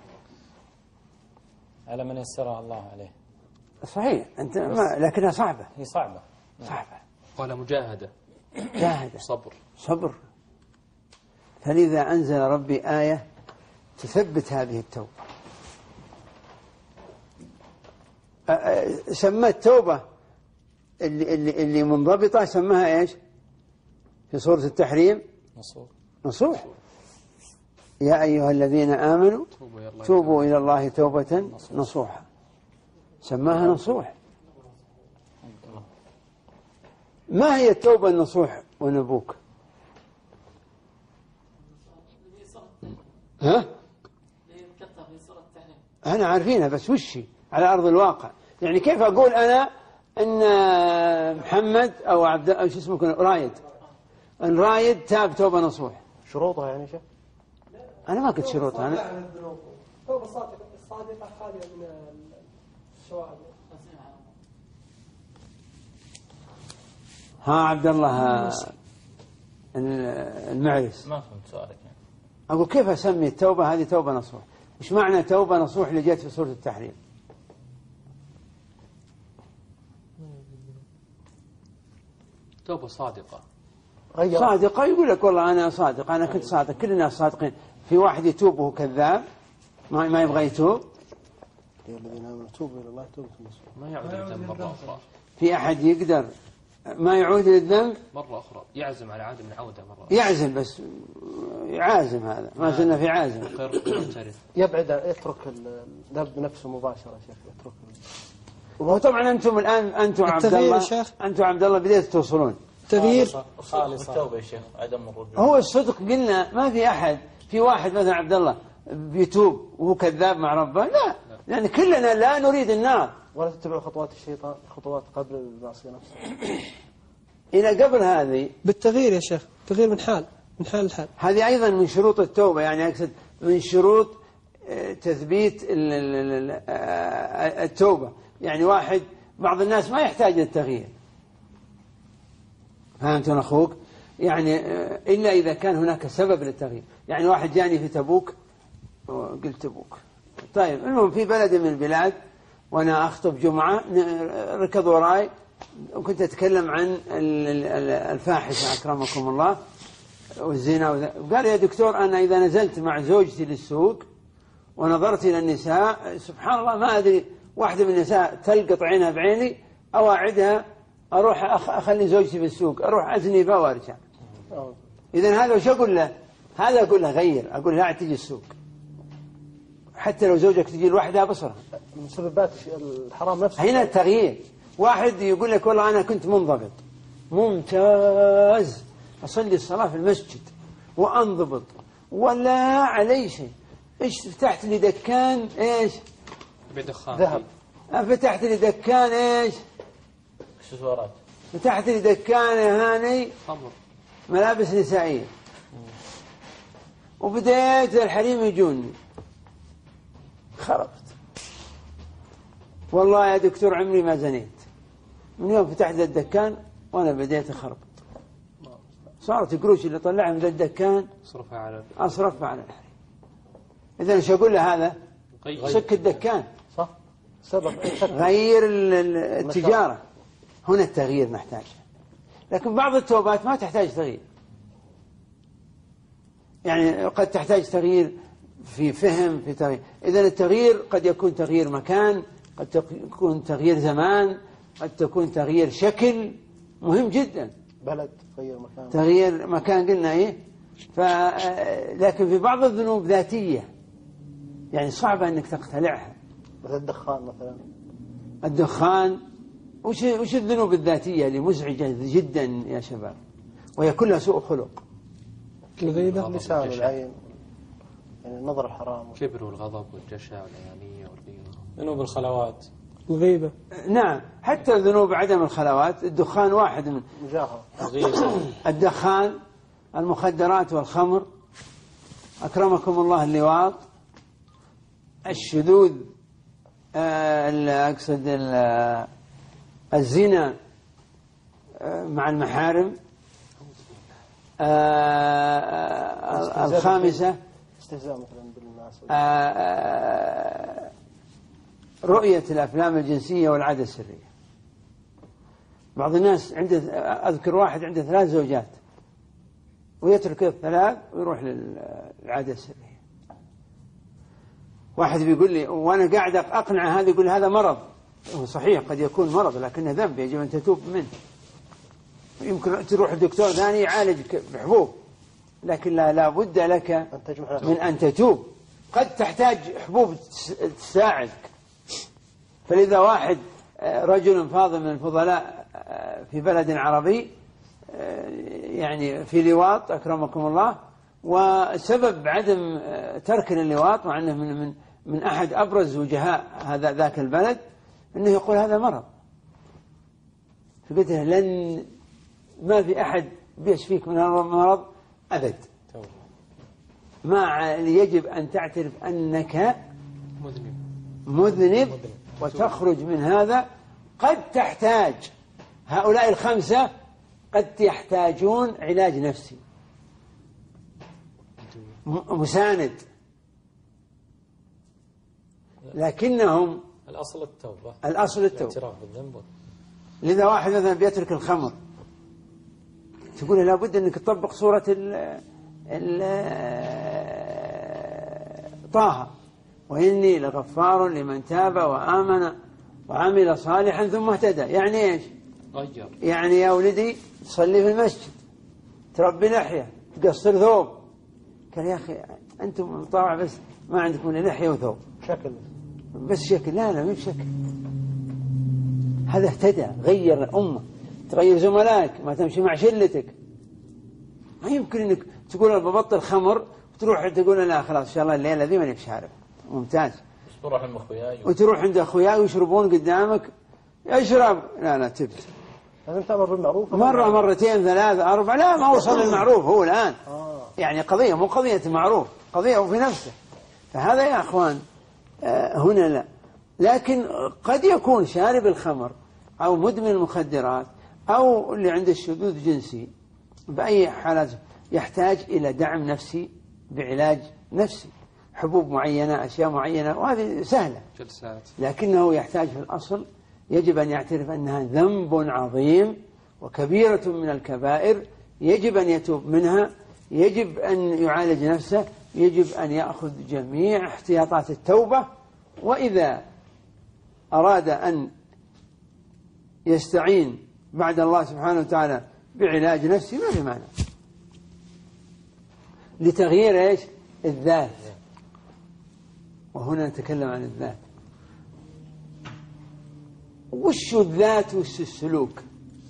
على من يسرها الله عليه. صحيح أنت لكنها صعبة. هي صعبة. قال مجاهدة. جاهدة. صبر. فلذا أنزل ربي آية تثبت هذه التوبة. سمى التوبة اللي منضبطة سماها إيش في سورة التحريم؟ نصوح. يا أيها الذين آمنوا توبوا إلى الله توبة نصوحا، سماها نصوح. ما هي التوبة النصوح ونبوك؟ ها؟ أنا عارفينها بس وشي على أرض الواقع. يعني كيف أقول أنا إن محمد أو عبد أو شو اسمه رايد، إن رايد تاب توبة نصوح؟ شروطها يعني شيء؟ أنا ما قلت شروطها. أنا توبة صادقة خالية من الشوائب. ها عبد الله المعرس، ما فهمت سؤالك يعني. أقول كيف أسمي التوبة هذه توبة نصوح؟ إيش معنى توبة نصوح اللي جت في سورة التحريم؟ توبة صادقة. صادقة يقول لك والله أنا صادق، أنا كنت صادق، كل الناس صادقين. في واحد يتوب وهو كذاب ما يبغى يتوب. يا الذين آمنوا توبوا إلى الله توبة نصوح. ما يعود للذنب مرة أخرى. في أحد يقدر ما يعود للذنب مرة أخرى، يعزم على عدم العودة مرة. يعزم بس يعازم، هذا ما زلنا في عازم. يبعد يترك الذنب نفسه مباشرة يا شيخ، يترك. وطبعا أنتم الآن أنتم عبد الله بديتوا توصلون تغيير خالص التوبة يا شيخ، عدم الرجوع. هو الصدق قلنا ما في أحد، في واحد مثلا عبد الله بيتوب وهو كذاب مع ربه، لا، لأن كلنا لا نريد النار. ولا تتبعوا خطوات الشيطان، خطوات قبل المعصية نفسها. إلى قبل هذه بالتغيير يا شيخ، تغيير من حال لحال. هذه أيضا من شروط التوبة، يعني أقصد من شروط تثبيت التوبة. يعني واحد، بعض الناس ما يحتاج للتغيير، فهمتون أخوك؟ يعني إلا إذا كان هناك سبب للتغيير. يعني واحد جاني في تبوك، قلت تبوك، طيب المهم في بلد من البلاد وأنا أخطب جمعة، ركض وراي وكنت أتكلم عن الفاحشة أكرمكم الله والزنا، وقال يا دكتور أنا إذا نزلت مع زوجتي للسوق ونظرت إلى النساء سبحان الله ما أدري، واحدة من النساء تلقط عينها بعيني، أواعدها أروح أخلي زوجتي بالسوق، أروح أزني بها وأرجع. إذن هذا وش أقول له؟ هذا أقول له غير، أقول لا تجي السوق، حتى لو زوجك تجي لوحدها بصرها. من مسببات الحرام نفسه هنا التغيير. واحد يقول لك والله أنا كنت منضبط ممتاز، أصلي الصلاة في المسجد وأنضبط ولا علي شيء، إيش فتحت لي دكان إيش بدخان ذهب، فتحت لي دكان إيش اكسسوارات، فتحت لي دكان يا هاني خمر ملابس نسائية، وبديت الحريم يجوني، خربت. والله يا دكتور عمري ما زنيت، من يوم فتحت ذا الدكان وأنا بديت أخربط، صارت قروش اللي طلعها من ذا الدكان أصرفها على الحريم. إذن إيش أقول له هذا؟ سك الدكان، صح، سبب غير التجارة. هنا التغيير نحتاج، لكن بعض التوبات ما تحتاج تغيير. يعني قد تحتاج تغيير في فهم، في تغيير. إذن التغيير قد يكون تغيير مكان، قد يكون تغيير زمان، قد تكون تغيير شكل، مهم جدا. بلد تغيير مكان، تغيير مكان قلنا إيه. لكن في بعض الذنوب ذاتية، يعني صعبة أنك تقتلعها، مثل الدخان مثلا. الدخان وش الذنوب الذاتية اللي مزعجة جدا يا شباب وهي كلها سوء خلق؟ الغيبة، اللسان والعين، يعني النظر الحرام، الكبر والغضب والجشع والأنانية والغيرة، ذنوب الخلوات، الغيبة. نعم، حتى ذنوب عدم الخلوات، الدخان واحد من مجاهرة، الدخان، المخدرات والخمر، أكرمكم الله اللواط، الشذوذ، أقصد الزنا مع المحارم، الخامسة استهزاء مثلا بالناس، رؤية الأفلام الجنسية والعادة السرية. بعض الناس عنده، أذكر واحد عنده 3 زوجات ويترك الثلاث ويروح للعادة السرية. واحد بيقول لي وأنا قاعد أقنع هذا، يقول هذا مرض. صحيح قد يكون مرض لكنه ذنب يجب أن تتوب منه. يمكن تروح الدكتور ثاني يعالجك بحبوب، لكن لا بد لك من أن تتوب. قد تحتاج حبوب تساعدك. فلذا واحد رجل فاضل من الفضلاء في بلد عربي يعني في لواط أكرمكم الله، وسبب عدم ترك اللواط مع أنه من أحد أبرز وجهاء ذاك البلد أنه يقول هذا مرض. فقلت له ما في أحد بيشفيك من المرض أبد. ما يجب أن تعترف أنك مذنب وتخرج من هذا. قد تحتاج هؤلاء 5 قد يحتاجون علاج نفسي مساند، لكنهم الأصل التوبة، الأصل التوبة، الاعتراف بالذنب. لذا واحد مثلا بيترك الخمر، تقول لابد أنك تطبق سورة طه، وإني لغفار لمن تاب وآمن وعمل صالحا ثم اهتدى. يعني إيش؟ غير. يعني يا ولدي تصلي في المسجد، تربي لحية، تقصر ثوب. قال يا أخي أنتم طبعا بس ما عندكم لحية وثوب، شكل بس شكل. لا مو بشكل، هذا اهتدى، غير الأمة، تغير زملائك، ما تمشي مع شلتك. ما يمكن أنك تقول ببطل خمر وتروح تقول لا خلاص إن شاء الله الليلة ذي ماني بشارب. ممتاز. تروح عند أخوياي وتروح عند أخوياي ويشربون قدامك، اشرب. لا تبت. لازم تأمر بالمعروف. مرة مرتين ثلاثة أربعة، لا ما وصل للمعروف هو الآن. يعني قضية مو قضية معروف، قضية هو في نفسه. فهذا يا أخوان هنا لا. لكن قد يكون شارب الخمر أو مدمن المخدرات أو اللي عنده الشذوذ جنسي بأي حالات يحتاج إلى دعم نفسي بعلاج نفسي، حبوب معينة، أشياء معينة، وهذه سهلة. جلسات. لكنه يحتاج في الأصل يجب أن يعترف أنها ذنب عظيم وكبيرة من الكبائر، يجب أن يتوب منها، يجب أن يعالج نفسه، يجب أن يأخذ جميع احتياطات التوبة. وإذا أراد أن يستعين بعد الله سبحانه وتعالى بعلاج نفسي ما في مانع، لتغيير إيش؟ الذات. وهنا نتكلم عن الذات. وش الذات وش السلوك؟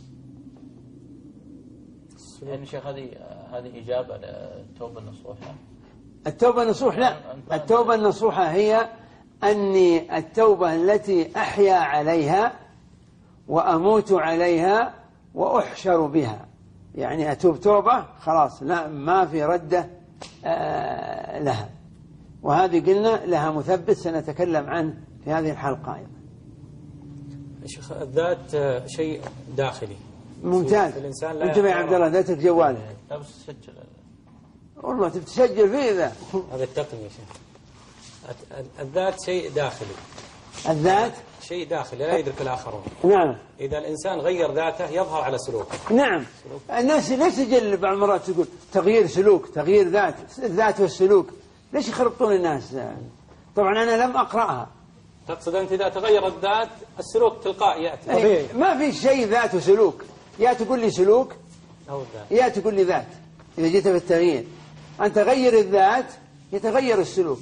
يعني شيخ هذه إجابة للتوبة النصوحة. التوبة النصوح لا، التوبة النصوحة هي أني التوبة التي أحيا عليها وأموت عليها وأحشر بها، يعني أتوب توبة خلاص لا ما في ردة لها. وهذه قلنا لها مثبت سنتكلم عنه في هذه الحلقة أيضا. شيخ الذات شيء داخلي ممتاز. انتبه يا عبد الله لا تترك جوالك. لا بس تسجل. والله تسجل فيه ذا. هذا التقنية شيخ. الذات شيء داخلي. الذات شيء داخلي لا يدرك الآخرون. نعم. إذا الإنسان غير ذاته يظهر على سلوكه. نعم. الناس ليش تجل بعض المرات تقول تغيير سلوك، تغيير ذات، الذات والسلوك، ليش يخربطون الناس؟ طبعا أنا لم أقرأها. تقصد أنت إذا تغير الذات السلوك تلقائي يأتي. ما في شيء ذات وسلوك، يا تقول لي سلوك أو الذات يا تقول لي ذات. إذا جيت في التغيير أن تغير الذات يتغير السلوك،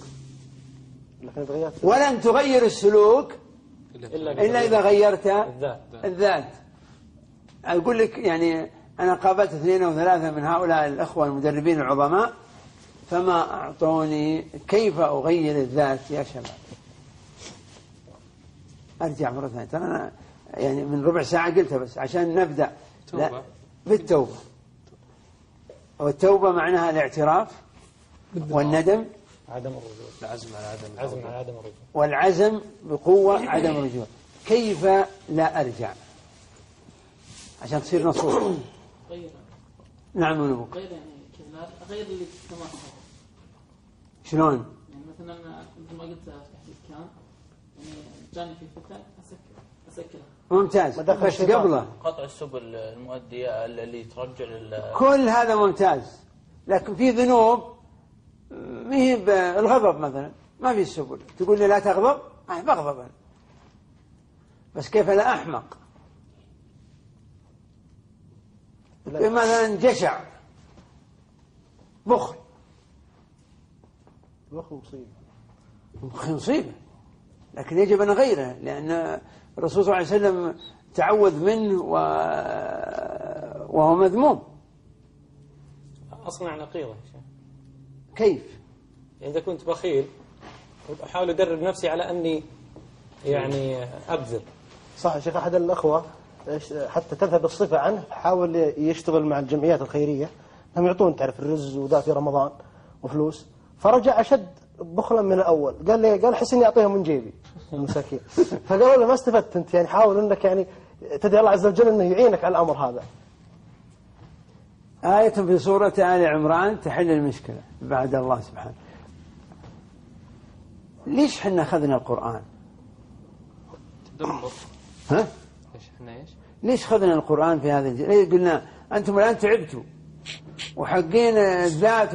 ولن تغير السلوك إلا إذا غيرت الذات. أقول لك يعني أنا قابلت 2 أو 3 من هؤلاء الأخوة المدربين العظماء فما أعطوني كيف أغير الذات يا شباب. أرجع مرة ثانية، ترى أنا يعني من ربع ساعة قلتها بس عشان نبدأ لا بالتوبة. والتوبة معناها الاعتراف والندم، عدم الرجوع، العزم على عدم الرجوع، والعزم بقوة عدم الرجوع. كيف لا أرجع عشان تصير نصوح؟ نعم ونبوك. غير يعني كذا غير اللي تتمثل. شلون؟ يعني مثلا مثل ما قلت تحت كان يعني جاني في فتاة أسكرها. ممتاز. بس قبله قطع السبل المؤدية اللي ترجع كل هذا ممتاز. لكن في ذنوب ما هي بالغضب مثلا ما في السبل. تقول لي لا تغضب، بغضب أنا. بس كيف لا أحمق؟ مثلا جشع، بخل مصيبة، لكن يجب أن نغيره لأن الرسول صلى الله عليه وسلم تعوذ منه وهو مذموم. أصنع نقيضة. كيف؟ إذا كنت بخيل أحاول أدرب نفسي على أني يعني أبذل. صح يا شيخ. أحد الأخوة حتى تذهب الصفة عنه حاول يشتغل مع الجمعيات الخيرية، هم يعطون تعرف الرز وذا في رمضان وفلوس، فرجع أشد بخلا من الأول. قال حس إني أعطيها من جيبي المساكين. فقالوا له ما استفدت أنت، يعني حاول أنك يعني تدعي الله عز وجل أنه يعينك على الأمر هذا. آية في سورة آل عمران تحل المشكلة بعد الله سبحانه. ليش حنا أخذنا القرآن؟ ها؟ ليش أخذنا القرآن في هذا ليش قلنا أنتم الآن تعبتوا وحقين الذات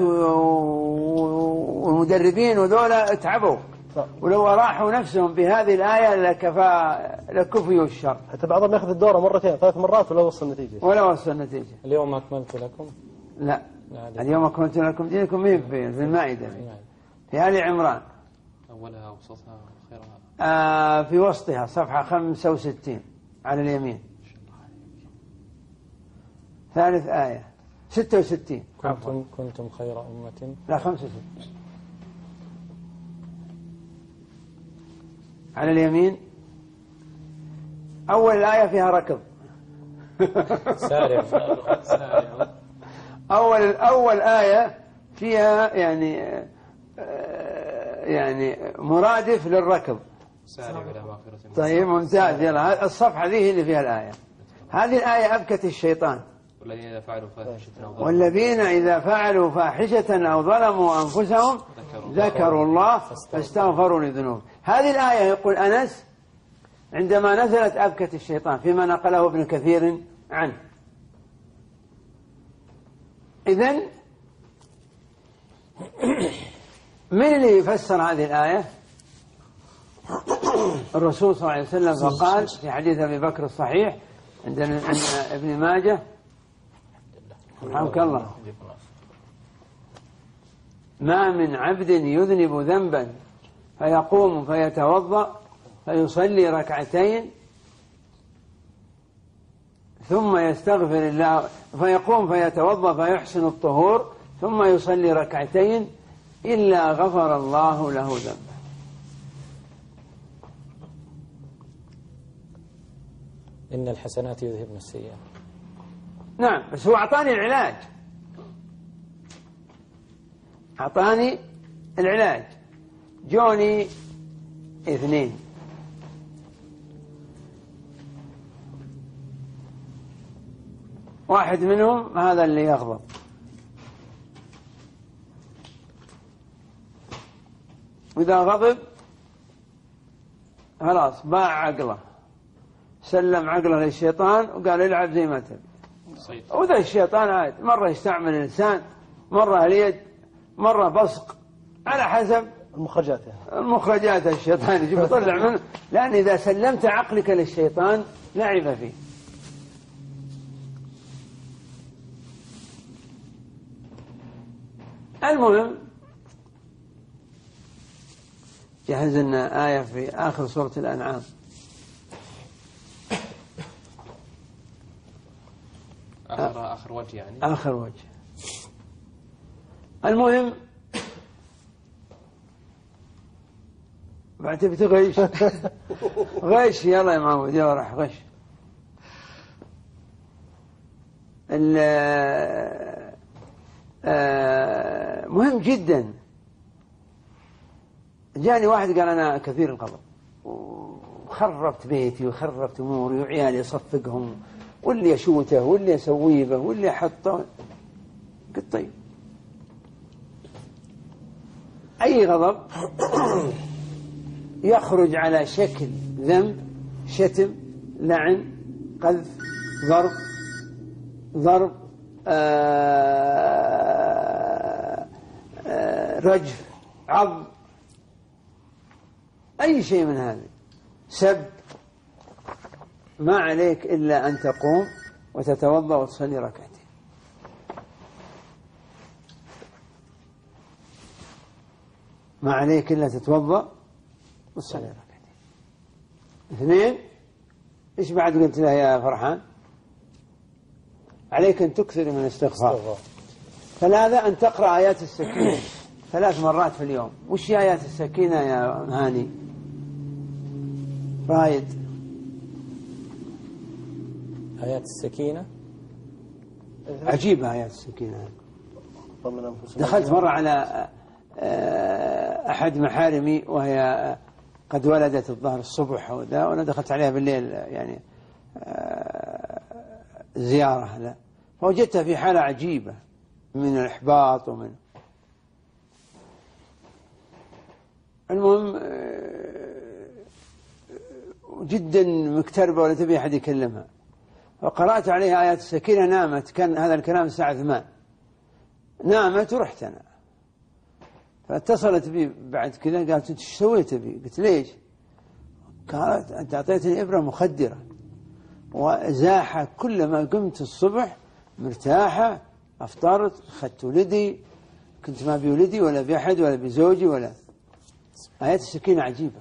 والمدربين وذولا تعبوا، ولو راحوا نفسهم بهذه الآية لكفيوا الشر. حتى بعضهم يأخذ الدورة 2 3 مرات ولا وصل النتيجة. اليوم أكملت لكم. لا اليوم أكملت لكم دينكم. مين في المائدة في آل عمران أولها وسطها وخيرها في وسطها صفحة 65 على اليمين. ثالث آية 66. كنتم خير أمة. لا 65 على اليمين. أول آية فيها ركض سارع. أول آية فيها يعني مرادف للركض. طيب ممتاز. يلا الصفحة ذي هي اللي فيها الآية. هذه الآية أبكت الشيطان. والذين إذا فعلوا فاحشة أو ظلموا أنفسهم ذكروا الله فاستغفروا لذنوبهم. هذه الآية يقول أنس عندما نزلت أبكت الشيطان، فيما نقله ابن كثير عنه. إذن من اللي يفسر هذه الآية؟ الرسول صلى الله عليه وسلم، فقال في حديث أبي بكر الصحيح عند ابن ماجه رحمك الله: ما من عبد يذنب ذنبا فيقوم فيتوضأ فيصلي ركعتين ثم يستغفر الله، فيقوم فيتوضأ فيحسن الطهور ثم يصلي ركعتين إلا غفر الله له ذنبه. إن الحسنات يذهبن السيئات. نعم، بس هو أعطاني العلاج، أعطاني العلاج. جوني 2، واحد منهم هذا اللي يغضب، وإذا غضب خلاص باع عقله، سلم عقله للشيطان وقال العب زي ما تبي. وذا الشيطان عاد مرة يستعمل الإنسان، مرة اليد، مرة بصق، على حسب المخرجات الشيطان يجيب يطلع منه. لأن إذا سلمت عقلك للشيطان لعب فيه. المهم جهز لنا آية في آخر سورة الأنعام. آخر وجه يعني. آخر وجه. المهم بعد تغش غش. يلا يا معود، يلا راح غش. مهم جدا. جاني واحد قال أنا كثير الغضب وخربت بيتي وخربت أموري وعيالي أصفقهم واللي أشوته واللي أسويه به واللي أحطه. قلت طيب، أي غضب يخرج على شكل ذنب، شتم، لعن، قذف، ضرب، رجف، عض، أي شيء من هذا، سب، ما عليك إلا أن تقوم وتتوضأ وتصلي ركعتين. ما عليك إلا تتوضأ وتصلي ركعتين. 2، إيش بعد قلت له يا فرحان؟ عليك أن تكثر من الاستغفار. 3، أن تقرأ آيات السكينة 3 مرات في اليوم. وش آيات السكينة يا هاني رايد؟ آيات السكينة عجيبة آيات السكينة. دخلت مرة على أحد محارمي وهي قد ولدت الظهر الصبح وذا، وأنا دخلت عليها بالليل يعني زيارة لا، فوجدتها في حالة عجيبة من الإحباط ومن المهم جدا مكتربة ولا تبي أحد يكلمها. فقرأت عليها آيات السكينة، نامت. كان هذا الكلام الساعة 8، نامت ورحت أنا. فاتصلت بي بعد كذا قالت أنت ايش سويت بي؟ قلت ليش؟ قالت أنت أعطيتني إبرة مخدرة وزاحة، كلما قمت الصبح مرتاحة، أفطرت، أخذت ولدي، كنت ما بولدي ولا بأحد ولا بزوجي ولا. آيات السكينة عجيبة،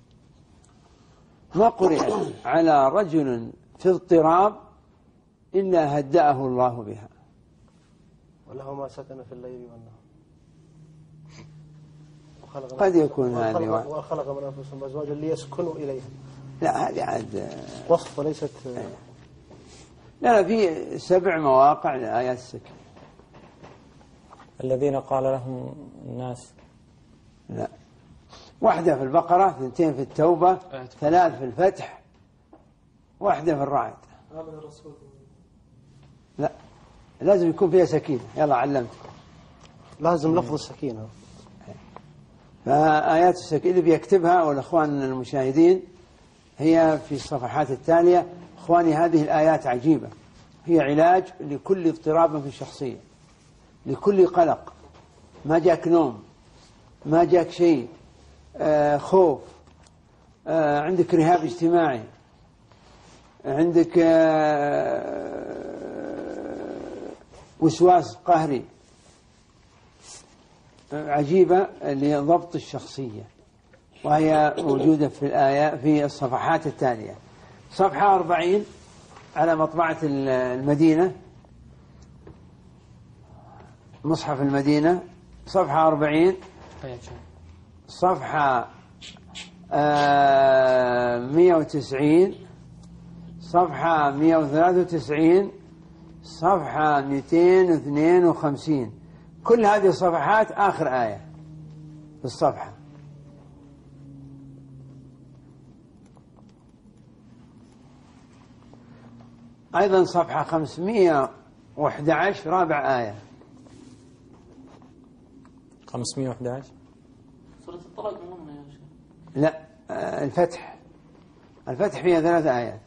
ما قرئت على رجل في اضطراب إلا هدأه الله بها. وله ما سكن في الليل والنهار. قد يكون هذه وخلق من أنفسهم أزواجا ليسكنوا إليها. لا هذه عاد وصف وليست. لا في 7 مواقع لآيات السكينة. الذين قال لهم الناس. لا، 1 في البقرة، 2 في التوبة، 3 في الفتح، 1 في الرعد. لا، لازم يكون فيها سكينة. يلا علمتكم، لازم لفظ السكينة. فآيات السكينة اللي بيكتبها والأخوان المشاهدين هي في الصفحات التالية. أخواني هذه الآيات عجيبة، هي علاج لكل اضطراب في الشخصية، لكل قلق. ما جاك نوم، ما جاك شيء، خوف، عندك رهاب اجتماعي، عندك وسواس قهري، عجيبة لضبط الشخصية، وهي موجودة في الآية في الصفحات التالية. صفحة 40 على مطبعة المدينة، مصحف المدينة، صفحة 40، صفحة 190، صفحة 193، صفحة 252. كل هذه الصفحات آخر آية في الصفحة. أيضا صفحة 511 رابع آية. 511 سورة الطلاق من ضمنها يا شيخ؟ لا، الفتح. الفتح فيها 3 آيات.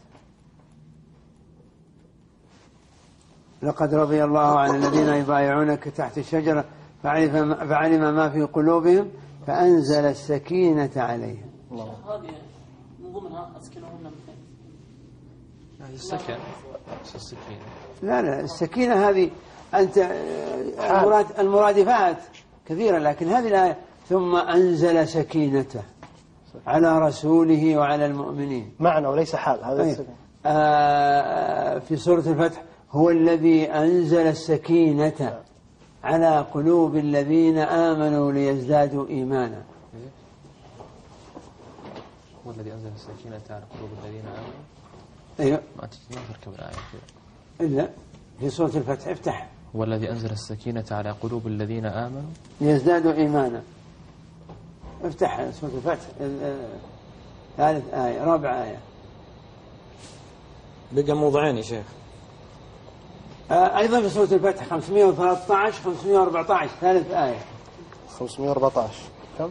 لقد رضي الله عن الذين يبايعونك تحت الشجرة فعلم ما في قلوبهم فأنزل السكينة عليهم. هذه من ضمنها أسكنهم من فين؟ السكن. السكينة. لا، السكينة هذه أنت المرادفات كثيرة، لكن هذه الآية ثم أنزل سكينته على رسوله وعلى المؤمنين، معنى وليس حال. هذا في سورة الفتح هو الذي أنزل السكينة على قلوب الذين آمنوا ليزدادوا إيمانا. هو الذي أنزل السكينة على قلوب الذين آمنوا. أيوة، ما تركب الآية إلا في سورة الفتح. افتح. هو الذي أنزل السكينة على قلوب الذين آمنوا ليزدادوا إيمانا. افتح سورة الفتح، 3 آية، رابع آية. بقى موضعين يا شيخ. أيضا في سورة الفتح 513 514 3 آية. 514 كم؟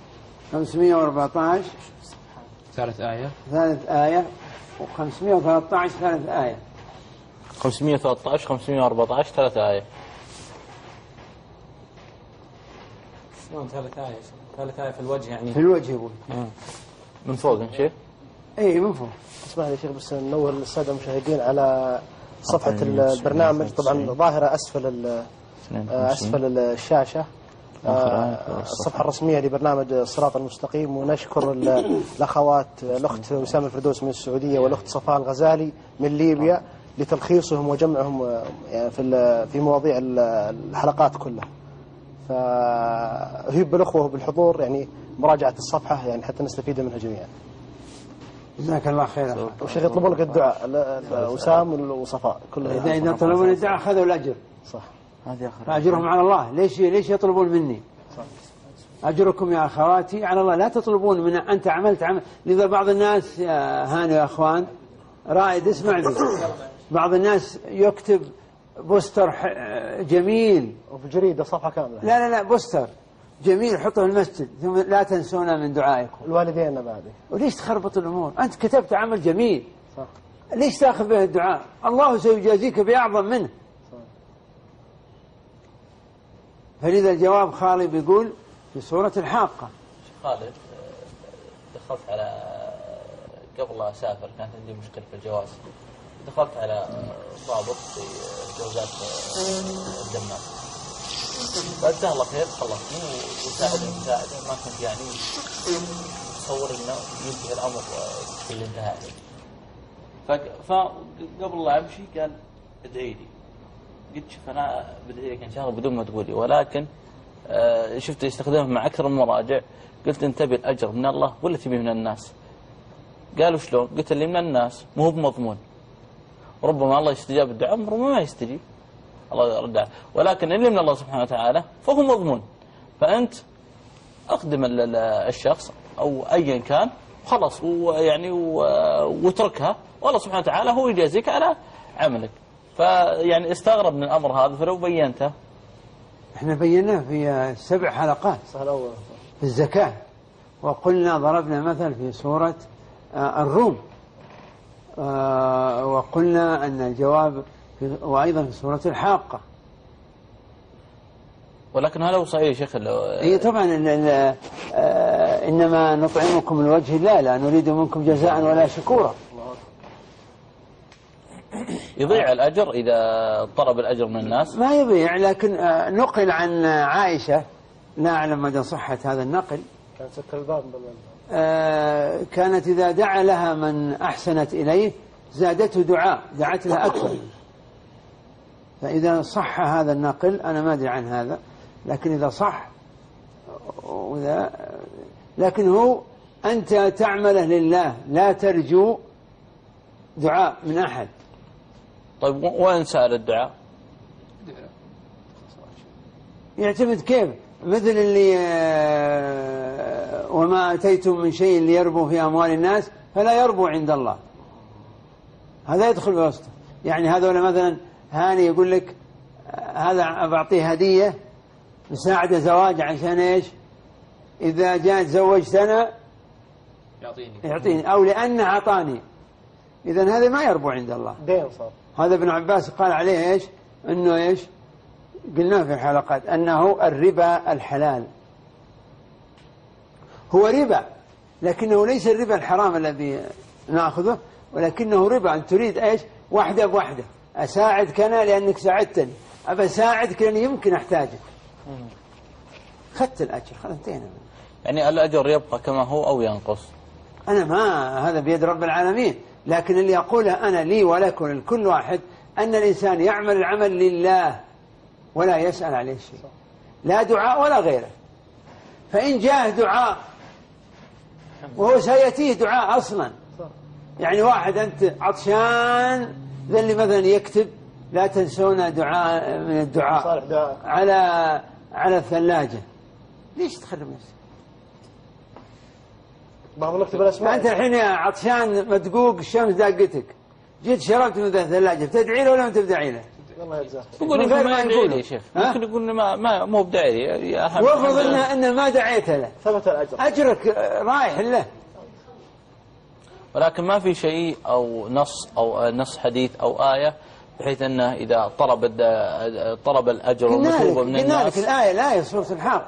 514 3 آية. 3 آية، و513 3 آية. 513 514 3 آية. شلون 3 آية؟ 3 آية في الوجه يعني. في الوجه يقول. من فوق يا شيخ. اي من فوق. اسمح لي يا شيخ بس ننور السادة المشاهدين على صفحة البرنامج. طبعا ظاهرة أسفل الشاشة الصفحة الرسمية لبرنامج الصراط المستقيم. ونشكر الأخوات الأخت وسام الفردوس من السعودية والأخت صفاء الغزالي من ليبيا لتلخيصهم وجمعهم في مواضيع الحلقات كلها. فأهيب الأخوة بالحضور يعني مراجعة الصفحة يعني حتى نستفيد منها جميعا. جزاك الله خير. وشيخ يطلبون لك الدعاء وسام وصفاء كلها. إذا طلبون الدعاء أخذوا الأجر. صح. هذه آخر. فأجرهم على الله. ليش يطلبون مني؟ صح. أجركم يا أخواتي على الله، لا تطلبون من أنت عملت عمل. لذا بعض الناس يا هاني يا أخوان رائد اسمع لي، بعض الناس يكتب بوستر جميل وفي جريدة صفحة كاملة. لا بوستر جميل حطه في المسجد ثم لا تنسونا من دعائكم. الوالدين بعد. وليش تخربط الأمور؟ أنت كتبت عمل جميل. صح. ليش تأخذ به الدعاء؟ الله سيجازيك بأعظم منه. صح. فلذا الجواب خالي بيقول في سورة الحاقة. خالد دخلت على قبل أسافر كانت عندي مشكلة في الجواز، دخلت على ضابط في جوازات الدمام، فجزاه الله خير خلصني وساعدني ما كنت يعني تصور انه ينتهي الامر في الانتهاء. فقبل لا امشي قال ادعي لي، قلت شوف انا بدعي لك ان شاء الله بدون ما تقولي، ولكن شفت يستخدمه مع اكثر من مراجع، قلت انت تبي الاجر من الله ولا تبي من الناس؟ قالوا شلون؟ قلت اللي من الناس مو هو بمضمون، ربما الله يستجاب الدعاء، ربما ما يستجيب الله يرد، ولكن اللي من الله سبحانه وتعالى فهو مضمون. فأنت أقدم الشخص أو أيا كان خلاص ويعني واتركها، والله سبحانه وتعالى هو يجازيك على عملك. فيعني استغرب من الأمر هذا، فلو بينته. احنا بيناه في 7 حلقات في الزكاة، وقلنا ضربنا مثل في سورة الروم، وقلنا أن الجواب وأيضا في سورة الحاقة. ولكن هذا هو صحيح يا شيخ. هي طبعا إنما نطعمكم لوجه الله لا نريد منكم جزاء ولا شكورا. يضيع الأجر إذا طلب الأجر من الناس؟ ما يضيع، لكن نقل عن عائشة، لا أعلم مدى صحة هذا النقل، كان سكر الباب كانت إذا دعا لها من أحسنت إليه زادته دعاء، دعت لها أكثر. فإذا صح هذا النقل أنا ما أدري عن هذا، لكن إذا صح لكن هو أنت تعمله لله لا ترجو دعاء من أحد. طيب وين سأل الدعاء؟ يعتمد كيف، مثل اللي وما أتيتم من شيء ليربو في أموال الناس فلا يربو عند الله، هذا يدخل بوسطه. يعني هذول مثلا هاني يقول لك هذا بعطيه هدية مساعدة زواج عشان إيش؟ إذا جاء تزوجتنا يعطيني، أو لأنه أعطاني، إذن هذا ما يربو عند الله، دين صار. هذا ابن عباس قال عليه إيش؟ إنه إيش؟ قلنا في الحلقات أنه الربا الحلال، هو ربا لكنه ليس الربا الحرام الذي نأخذه، ولكنه ربا أن تريد إيش؟ واحدة بواحدة، أساعدك أنا لأنك ساعدتني، أبى أساعدك لأني يمكن أحتاجك، خدت الأجر، انتهينا. يعني الأجر يبقى كما هو أو ينقص؟ أنا ما هذا بيد رب العالمين، لكن اللي أقوله أنا لي ولكم لكل واحد أن الإنسان يعمل العمل لله ولا يسأل عليه شيء، لا دعاء ولا غيره. فإن جاء دعاء وهو سيأتيه دعاء أصلا، يعني واحد أنت عطشان ذا اللي مثلا يكتب لا تنسون دعاء من الدعاء على الثلاجة، ليش تخرب نفسك؟ بعض نكتب الأسماء. أنت الحين يا عطشان مدقوق الشمس داقتك، جيت شربت من الثلاجة، تدعي له ولا ما تدعي له؟ الله يجزاك. يقول ما يدعي لي يا شيخ، ممكن يقول ما مو بدعي لي. وافرض إن ما دعيت له، ثبت الأجر، أجرك رايح له. ولكن ما في شيء أو نص حديث أو آية بحيث أنه إذا طلب الأجر والمثوبة من الناس. قلنا لك الآية سورة الحاقة.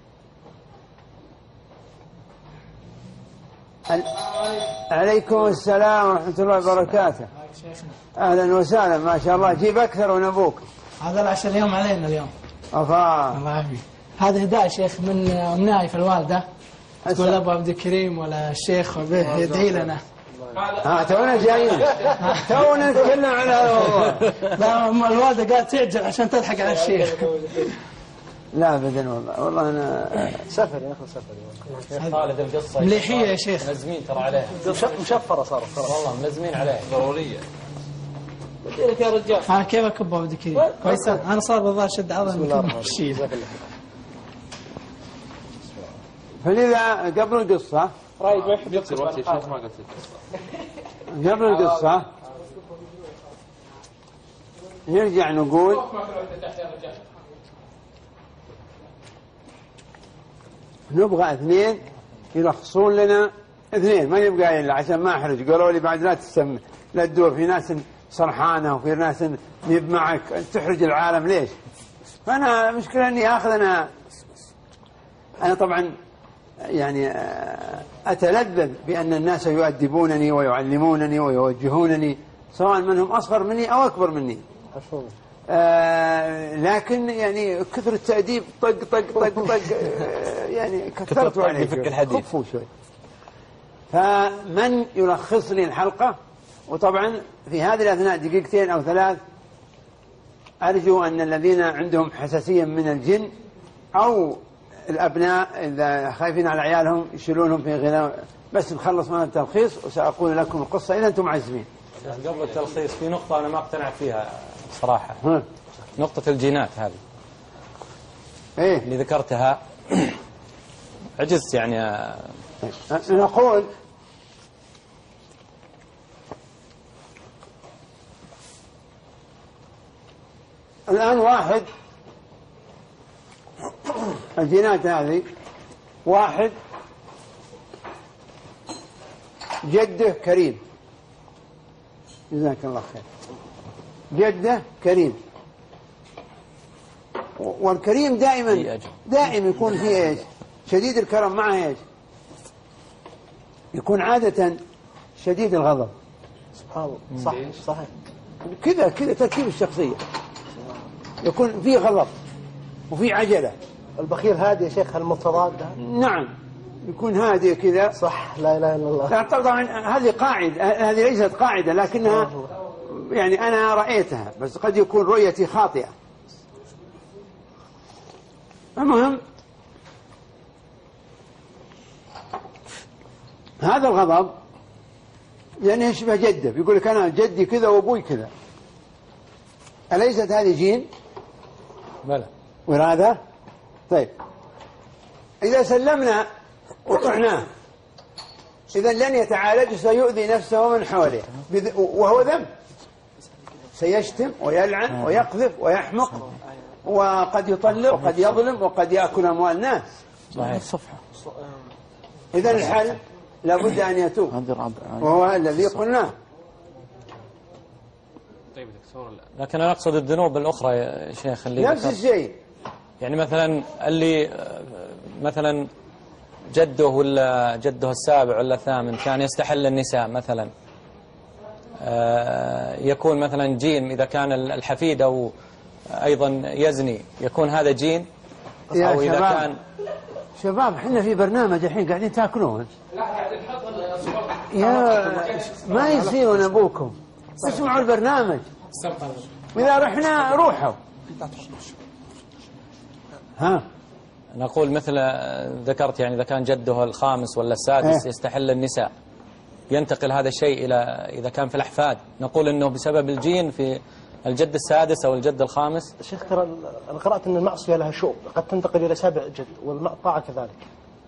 عليكم السلام ورحمة الله وبركاته. أهلا وسهلا، ما شاء الله، جيب أكثر ونبوك. هذا العشاء اليوم علينا اليوم. أفا الله يعافيك. هذا هدايا شيخ من نايف الوالدة، تقول أبو عبد الكريم ولا الشيخ يدعي لنا. تونا جايين تونا نتكلم على هذا الموضوع. لا الوالدة قالت تعجل عشان تلحق على الشيخ. لا أبدا والله أنا سفر يا أخي، سفر خالد القصة مليحية يا شيخ، ملزمين ترى عليها، مشفرة صارت والله ملزمين عليها ضرورية. بدي لك يا رجال. كيف أكب أبو عبد الكريم؟ كويس، أنا صار بالظاهر شد عضلة الشيء. فلذا قبل القصة رايد ما يحب يقصر وقت الشيخ ما قلت القصة. قبل القصة نرجع نقول نبغى 2 يلخصون لنا، 2 ما يبقى إلا عشان ما أحرج. قالوا لي بعد لا تسمع، لا تدور، في ناس صرحانة وفي ناس نب معك، تحرج العالم ليش؟ فأنا مشكلة أني أخذ أنا طبعا يعني أتلذذ بأن الناس يؤدبونني ويعلمونني ويوجهونني، سواء منهم أصغر مني أو أكبر مني. لكن يعني كثر التأديب طق طق طق طق يعني كثرت عليه خفوا شوي. فمن يلخص لي الحلقة، وطبعا في هذه الأثناء 2 أو 3 أرجو أن الذين عندهم حساسية من الجن أو الأبناء إذا خايفين على عيالهم يشيلونهم في غناء، بس نخلص من التلخيص وسأقول لكم القصة إذا أنتم عزمين. قبل التلخيص في نقطة أنا ما اقتنعت فيها صراحة، نقطة الجينات هذه إيه اللي ذكرتها عجزت يعني. نقول الآن واحد الجينات هذه، واحد جده كريم، جزاك الله خير، جده كريم، والكريم دائما يكون فيه ايش؟ شديد الكرم، معه ايش؟ يكون عادة شديد الغضب. سبحان الله. صح صحيح. كذا تركيب الشخصية، يكون فيه غضب وفي عجلة. البخيل هادي يا شيخ، المضطرات ده. نعم يكون هادي كذا. صح، لا اله الا الله. طبعا هذه قاعدة، هذه ليست قاعدة لكنها يعني أنا رأيتها، بس قد يكون رؤيتي خاطئة. المهم هذا الغضب يعني يشبه جده، بيقول لك أنا جدي كذا وأبوي كذا. أليست هذه جين؟ بلى. وراثة. طيب إذا سلمنا وطعناه إذا لن يتعالج، سيؤذي نفسه ومن حوله، وهو ذنب. سيشتم ويلعن ويقذف ويحمق، وقد يطلق وقد يظلم وقد يأكل أموال الناس. إذا الحل لابد أن يتوب، وهو الذي قلناه. طيب دكتور، لكن أنا أقصد الذنوب الأخرى يا شيخ اللي نفس الشيء. يعني مثلا اللي مثلا جده ولا جده السابع ولا الثامن كان يستحل النساء مثلا، يكون مثلا جين. إذا كان الحفيد أو أيضا يزني يكون هذا جين. أو إذا كان شباب احنا في برنامج الحين قاعدين تاكلون، يا ما يصيرون ابوكم اسمعوا البرنامج، واذا رحنا روحوا. ها نقول مثل ذكرت يعني إذا كان جده الخامس ولا السادس يستحل النساء، ينتقل هذا الشيء إلى إذا كان في الأحفاد، نقول إنه بسبب الجين في الجد السادس أو الجد الخامس. شيخ ترى أنا قرأت أن المعصية لها شوق قد تنتقل إلى سابع جد، والطاعة كذلك.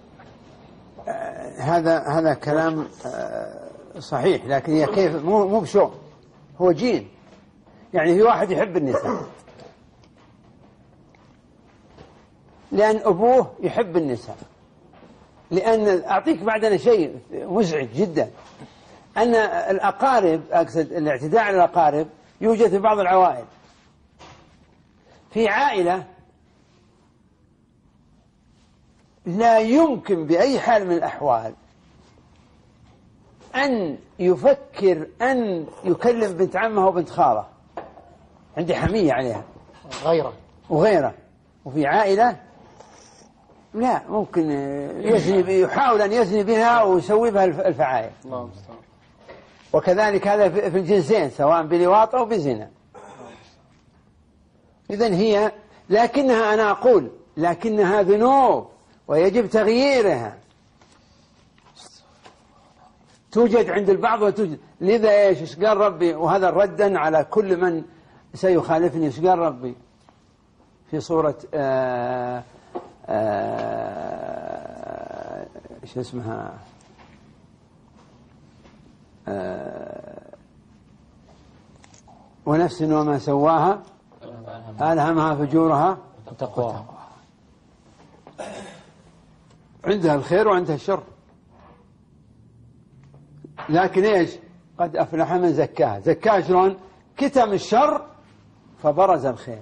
هذا كلام صحيح، لكن هي كيف مو بشوق، هو جين. يعني في واحد يحب النساء لأن أبوه يحب النساء، لأن أعطيك بعدنا شيء مزعج جدا، أن الأقارب، أقصد الاعتداء على الأقارب، يوجد في بعض العوائل. في عائلة لا يمكن بأي حال من الأحوال أن يفكر أن يكلم بنت عمه وبنت خاله، عندي حمية عليها وغيره. وفي عائلة لا ممكن يزني، يحاول أن يزني بها ويسوي بها الفعايل. وكذلك هذا في الجنسين، سواء بلواط أو بزنا. إذن هي، لكنها أنا أقول لكنها ذنوب ويجب تغييرها. توجد عند البعض وتوجد. لذا ايش قال ربي؟ وهذا ردا على كل من سيخالفني. ايش قال ربي في سورة ايش اسمها؟ ونفس وما سواها ألهمها فجورها وتقواها. عندها الخير وعندها الشر، لكن ايش؟ قد أفلح من زكاها. زكاها شلون؟ كتم الشر فبرز الخير.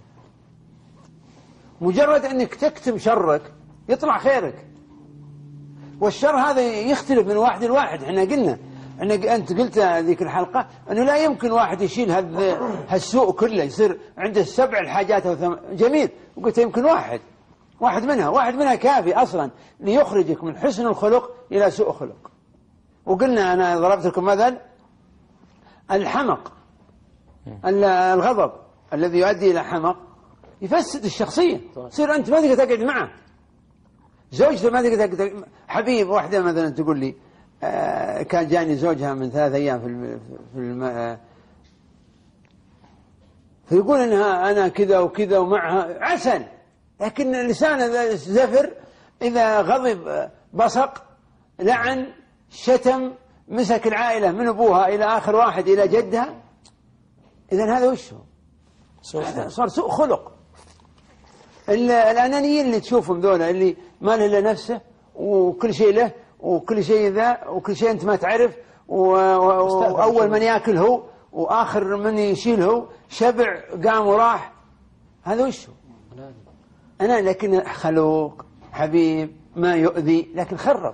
مجرد أنك تكتم شرك يطلع خيرك. والشر هذا يختلف من واحد لواحد. احنا قلنا أنت قلت ذيك الحلقة أنه لا يمكن واحد يشيل هالسوء كله، يصير عنده 7 الحاجات أو 8. جميل. وقلت يمكن واحد منها كافي أصلا ليخرجك من حسن الخلق إلى سوء خلق. وقلنا أنا ضربت لكم مثل الحمق، الغضب الذي يؤدي إلى حمق يفسد الشخصية. تصير أنت ما تقدر تقعد معه، زوجته ما تقدر. حبيب واحدة مثلا تقول لي كان جاني زوجها من 3 أيام فيقول إنها أنا كذا وكذا ومعها عسل، لكن لسانه زفر، إذا غضب بصق، لعن، شتم، مسك العائلة من أبوها إلى آخر واحد إلى جدها. إذن هذا وش هو؟ صار سوء خلق. الأنانيين اللي تشوفهم ذولا اللي ما له إلا نفسه وكل شيء له وكل شيء ذا وكل شيء أنت ما تعرف، وأول من يأكل هو وآخر من يشيل هو، شبع قام وراح. هذا وش هو؟ أنا لكن خلوق حبيب ما يؤذي، لكن خرب.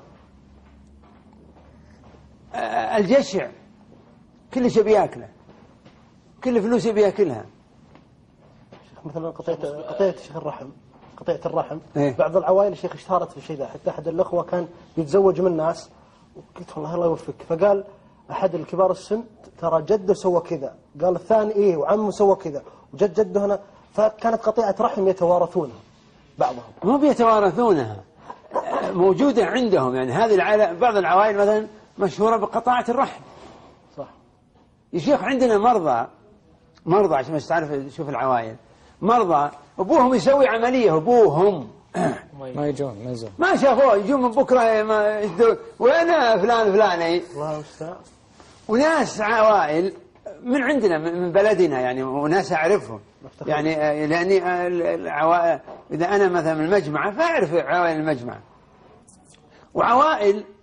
الجشع كل شيء بياكله، كل فلوس بياكلها. مثلا قطيعة شيخ الرحم، قطيعة الرحم. إيه؟ بعض العوائل الشيخ اشتهرت في الشيء ذا، حتى أحد الأخوة كان يتزوج من ناس، وقلت والله الله يوفقك، فقال أحد الكبار السن ترى جده سوى كذا، قال الثاني إيه وعمه سوى كذا وجد جده هنا، فكانت قطيعة رحم يتوارثونها بعضهم. مو بيتوارثونها، موجودة عندهم. يعني هذه العائلة، بعض العوائل مثلا مشهورة بقطاعة الرحم. صح يا شيخ عندنا مرضى عشان بس تعرف، شوف العوائل مرضى أبوهم يسوي عملية، أبوهم ما يجون ما شافوه، يجون من بكرة ما يدون وين فلان فلاني. الله المستعان. وناس عوائل من عندنا من بلدنا يعني، وناس أعرفهم يعني، لأني العوائل إذا أنا مثلا من المجمعة فأعرف عوائل المجمعة، وعوائل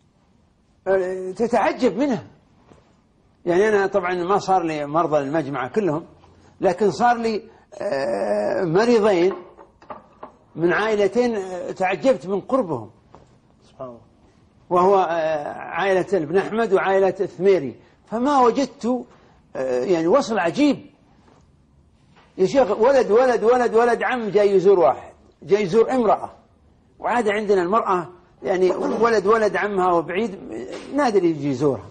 تتعجب منها. يعني أنا طبعا ما صار لي مرضى المجمعة كلهم، لكن صار لي مريضين من عائلتين تعجبت من قربهم، سبحان الله. وهو عائلة ابن أحمد وعائلة الثميري. فما وجدت يعني وصل عجيب يا شيخ. ولد ولد ولد ولد عم جاي يزور واحد، جاي يزور امرأة، وعادة عندنا المرأة يعني ولد ولد عمها وبعيد نادر يجي يزورها،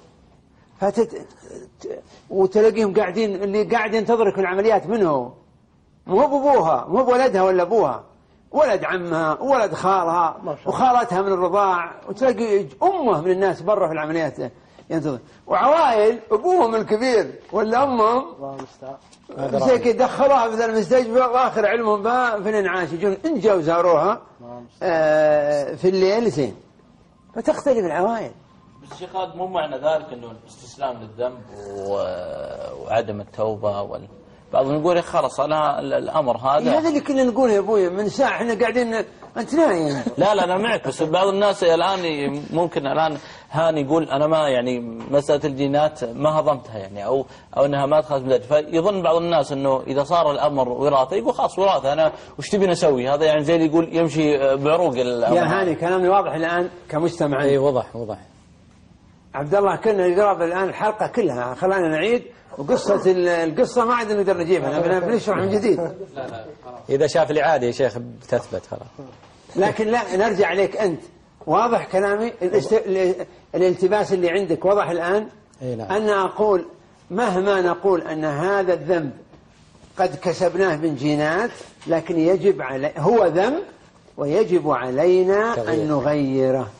وتلاقيهم قاعدين، اللي قاعد ينتظرك العمليات منه مو بأبوها، مو بولدها ولا أبوها، ولد عمها وولد خالها وخالتها من الرضاع، وتلاقي أمه من الناس برا في العمليات ينتظر. وعوائل أبوهم الكبير ولا أمهم زي كده دخلوها في المستشفى، وآخر علمهم بها في الانعاش، يجون إن جاوا زاروها في الليل زين. فتختلف العوائل. بس الشيخ هذا مو معنى ذلك أنه الاستسلام للذنب وعدم التوبة بعضهم يقول يا خلاص أنا الأمر هذا اللي كنا نقول يا أبوي من ساعة إحنا قاعدين أنت نايم. لا أنا معك، بس بعض الناس الآن ممكن هاني يقول أنا ما يعني مسألة الجينات ما هضمتها يعني أو أنها ما دخلت بلاد، فيظن بعض الناس أنه إذا صار الأمر وراثة يقول خلاص وراثة، أنا وش تبي نسوي؟ هذا يعني زي اللي يقول يمشي بعروق الأمر. يا هاني كلامي واضح الآن كمجتمع. أي وضح. عبد الله كنا نقرأ الآن الحلقة كلها، خلانا نعيد، وقصة القصة ما عاد نقدر نجيبها، بنشرح من جديد. إذا شاف الإعادة يا شيخ بتثبت خلاص. لكن لا، نرجع عليك أنت. واضح كلامي؟ الالتباس اللي عندك واضح الآن. أنا أقول مهما نقول أن هذا الذنب قد كسبناه من جينات، لكن يجب هو ذنب ويجب علينا أن نغيره.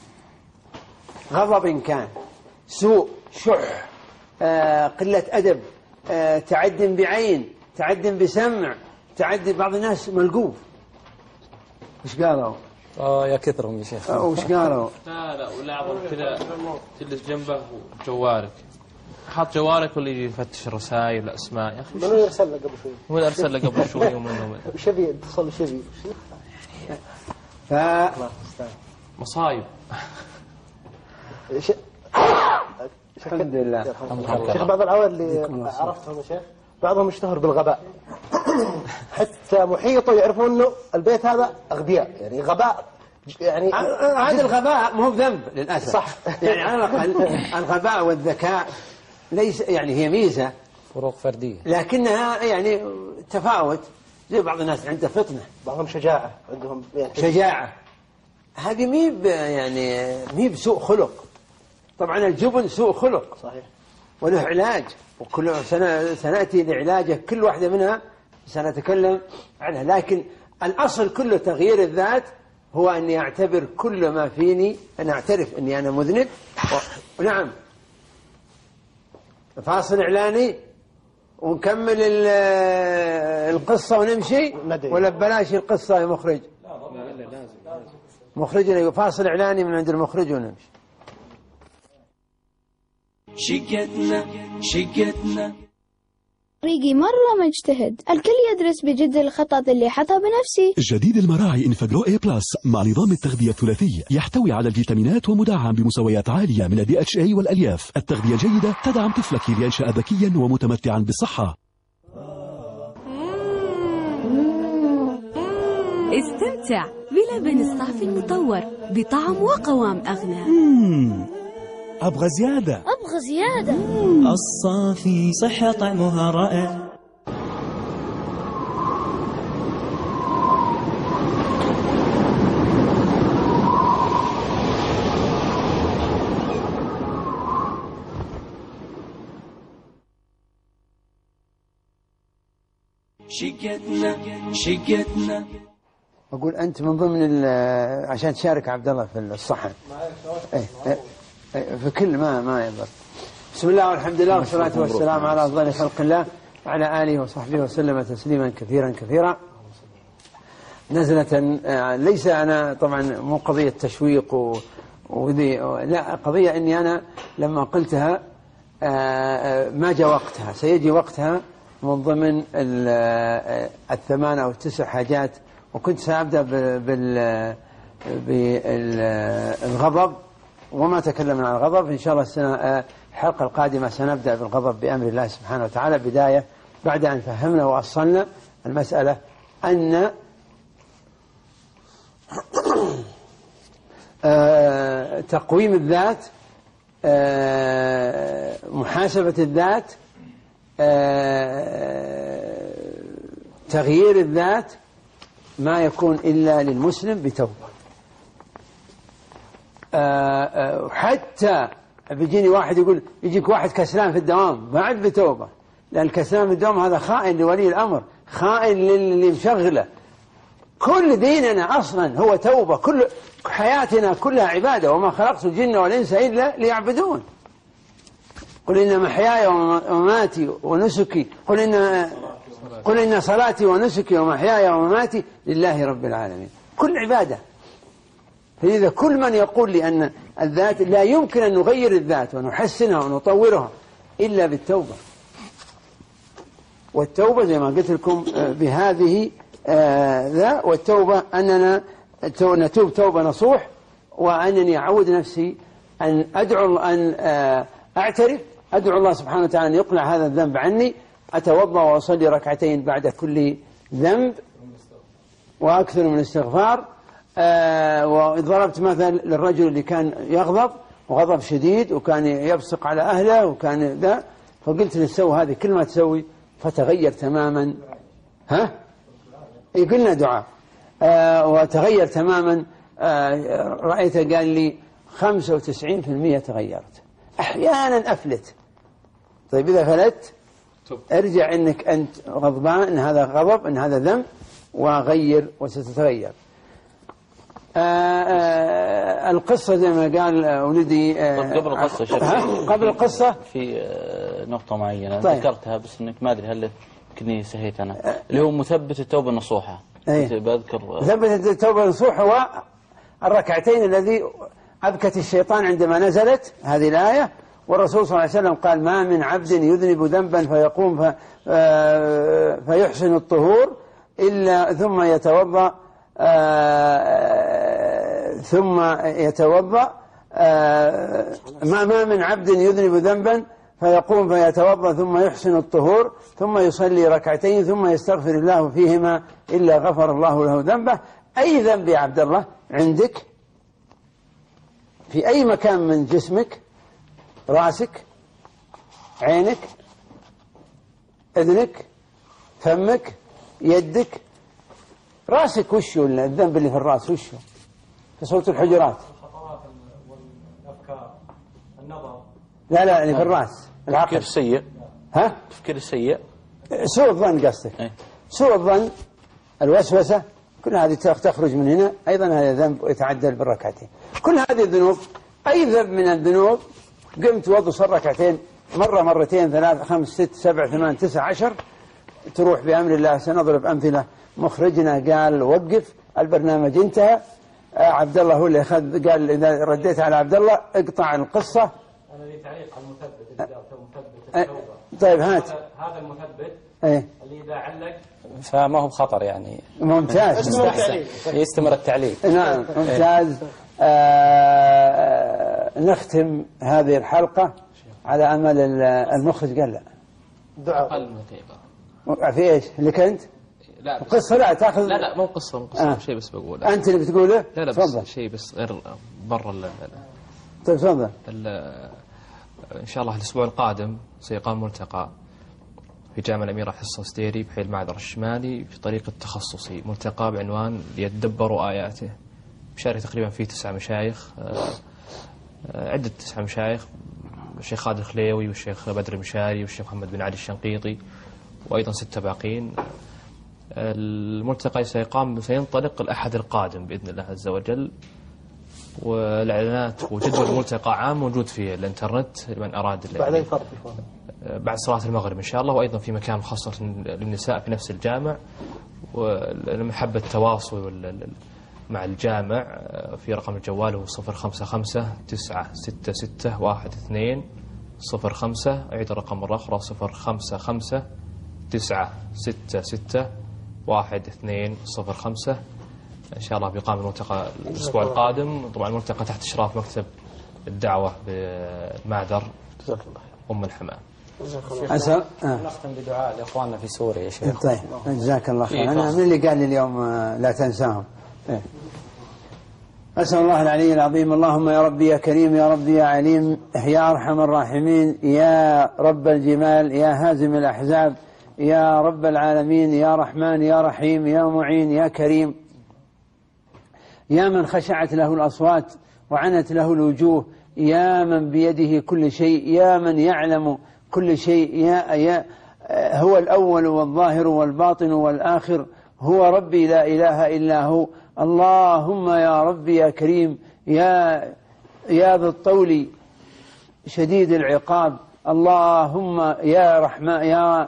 غضب كان، سوء، شح، قلة أدب، تعد بعين، تعد بسمع، تعد. بعض الناس ملقوف. وش قالوا؟ يا كثرهم يا شيخ. وش قالوا؟ لا ولعبهم كذا تجلس جنبه جوالك، حاط جوالك واللي يجي يفتش الرسائل الأسماء. يا أخي من يرسل لك قبل شوي؟ هو أرسل لك قبل شوي ومنه شبي اتصل شبي مصايب. الحمد لله. شيخ بعض العوائل اللي عرفتهم يا شيخ بعضهم يشتهر بالغباء، حتى محيطه يعرفون انه البيت هذا اغبياء، يعني غباء يعني. هذا الغباء مو بذنب للاسف. صح. يعني على الاقل الغباء والذكاء ليس يعني هي ميزه، فروق فرديه، لكنها يعني تفاوت. زي بعض الناس عنده فطنه، بعضهم شجاعه، عندهم يعني شجاعه. هذه مي بسوء خلق. طبعا الجبن سوء خلق صحيح، وله علاج، وكل سنأتي لعلاجه كل واحدة منها سنتكلم عنها. لكن الأصل كله تغيير الذات هو أني أعتبر كل ما فيني، أن أعترف أني أنا مذنب. نعم، فاصل إعلاني ونكمل القصة ونمشي، ولا بلاش القصة يا مخرج؟ مخرجنا فاصل إعلاني من عند المخرج ونمشي. شقتنا ريقي مرة مجتهد، الكل يدرس بجد الخطط اللي حطها بنفسي. جديد المراعي انفجرو اي بلس مع نظام التغذية الثلاثي، يحتوي على الفيتامينات ومدعم بمستويات عالية من DHA والألياف. التغذية الجيدة تدعم طفلك لينشأ ذكيا ومتمتعا بالصحة. استمتع بلبن الصافي المطور بطعم وقوام أغنى. أبغى زيادة. الصافي صحة طعمها رائع. شقتنا أقول أنت من ضمن عشان تشارك عبد الله في الصحن. في كل ما يضر. بسم الله والحمد لله والصلاة والسلام على أفضل خلق الله وعلى آله وصحبه وسلم تسليما كثيرا كثيرا. نزلة ليس أنا طبعا مو قضية تشويق وذي، لا، قضية أني أنا لما قلتها ما جاء وقتها، سيجي وقتها من ضمن 8 أو 9 حاجات. وكنت سأبدأ بالغضب، وما تكلمنا عن الغضب. إن شاء الله الحلقة القادمة سنبدأ بالغضب بأمر الله سبحانه وتعالى، بداية بعد أن فهمنا وأصلنا المسألة أن تقويم الذات، محاسبة الذات، تغيير الذات ما يكون إلا للمسلم بتوبة. حتى بيجيني واحد يقول، يجيك واحد كسلان في الدوام ما عاد بتوبة، لأن الكسلان في الدوام هذا خائن لولي الأمر، خائن للي مشغله. كل ديننا أصلا هو توبة، كل حياتنا كلها عبادة، وما خلقت الجن والإنس إلا ليعبدون. قل إن محياي ومماتي ونسكي، قل إن صلاتي ونسكي ومحياي ومماتي لله رب العالمين، كل عبادة. فإذا كل من يقول لي أن الذات لا يمكن أن نغير الذات ونحسنها ونطورها إلا بالتوبة، والتوبة زي ما قلت لكم بهذه ذا، والتوبة أننا نتوب توبة نصوح، وأنني أعود نفسي أن أدعو، أن أعترف، أدعو الله سبحانه وتعالى أن يقلع هذا الذنب عني، أتوضأ وأصلي ركعتين بعد كل ذنب وأكثر من الاستغفار. وضربت مثل للرجل اللي كان يغضب وغضب شديد وكان يبصق على أهله وكان ذا، فقلت له سوي هذه كل ما تسوي فتغير تماما. قلنا دعاء وتغير تماما. رأيته قال لي 95% تغيرت. أحيانا أفلت. طيب إذا فلت ارجع إنك أنت غضبان، إن هذا غضب، إن هذا ذنب، وغير وستتغير. القصة زي ما قال ولدي. قبل القصة قبل القصة في نقطة معينة طيب. ذكرتها بس إنك ما أدري هل كني سهيت أنا، اللي هو مثبت التوبة النصوحة. بذكر مثبت التوبة النصوحة هو الركعتين الذي أبكت الشيطان عندما نزلت هذه الآية. والرسول صلى الله عليه وسلم قال: ما من عبد يذنب ذنبا فيقوم فيحسن الطهور إلا ثم يتوضأ ما من عبد يذنب ذنبا فيقوم فيتوضأ ثم يحسن الطهور ثم يصلي ركعتين ثم يستغفر الله فيهما إلا غفر الله له ذنبه. أي ذنب يا عبد الله عندك في أي مكان من جسمك، رأسك، عينك، أذنك، فمك، يدك، رأسك، وشو الذنب اللي في الرأس؟ وشو في سورة الحجرات؟ الخطرات والأفكار، النظر. لا اللي في الرأس، العقل. تفكير السيء. تفكير السيء، سوء الظن قصدك. سوء الظن، الوسوسة، كل هذه تخرج من هنا أيضا هذا ذنب ويتعدل بالركعتين. كل هذه الذنوب، أي ذنب من الذنوب قمت وضو صار ركعتين مرة مرتين 3 5 6 7 8 9 10 تروح بأمر الله. سنضرب أمثلة. مخرجنا قال وقف البرنامج انتهى. عبد الله هو اللي أخذ قال إذا رديت على عبد الله اقطع القصة. أنا لي تعليق على المثبت. مثبت طيب هات هذا المثبت اللي إذا علق فما هو بخطر يعني. ممتاز. يستمر التعليق. نعم ممتاز. نختم هذه الحلقة على أمل المخرج قال لا دعاء أقل من دقيقة. في إيش اللي كنت؟ لا قصة لا تأخذ. لا مو قصة شيء بس بقوله. أنت اللي بتقوله؟ لا بس شيء بس غير برا طيب تفضل. إن شاء الله الأسبوع القادم سيقام ملتقى في جامع الأمير حصن ستيري بحي المعذر الشمالي في طريق التخصصي. ملتقى بعنوان ليتدبروا آياته. مشارك تقريبا فيه 9 مشايخ، عدة 9 مشايخ، الشيخ خالد الخليوي والشيخ بدر المشاري والشيخ محمد بن علي الشنقيطي وأيضا 6 باقين. الملتقى سينطلق الأحد القادم بإذن الله عز وجل، والإعلانات وجدول الملتقى عام موجود في الإنترنت لمن أراد. بعد صلاة المغرب إن شاء الله، وأيضا في مكان مخصص للنساء في نفس الجامع. ولمحبة التواصل مع الجامع في رقم الجوال هو 055 966 1205. أعيد الرقم مرة أخرى 055 966 1205. إن شاء الله بيقام الملتقى الأسبوع القادم. طبعا الملتقى تحت إشراف مكتب الدعوة بالمعذر أم الحمام. نختم بدعاء لإخواننا في سوريا يا شيخ. طيب جزاك الله خير. أنا من اللي قال لي اليوم لا تنساهم. أسأل الله العلي العظيم. اللهم يا ربي يا كريم يا ربي يا عليم يا أرحم الراحمين يا رب الجمال يا هازم الأحزاب يا رب العالمين يا رحمن يا رحيم يا معين يا كريم يا من خشعت له الأصوات وعنت له الوجوه يا من بيده كل شيء يا من يعلم كل شيء يا هو الأول والظاهر والباطن والآخر هو ربي لا إله إلا هو. اللهم يا ربي يا كريم يا ذا الطول شديد العقاب. اللهم يا رحمن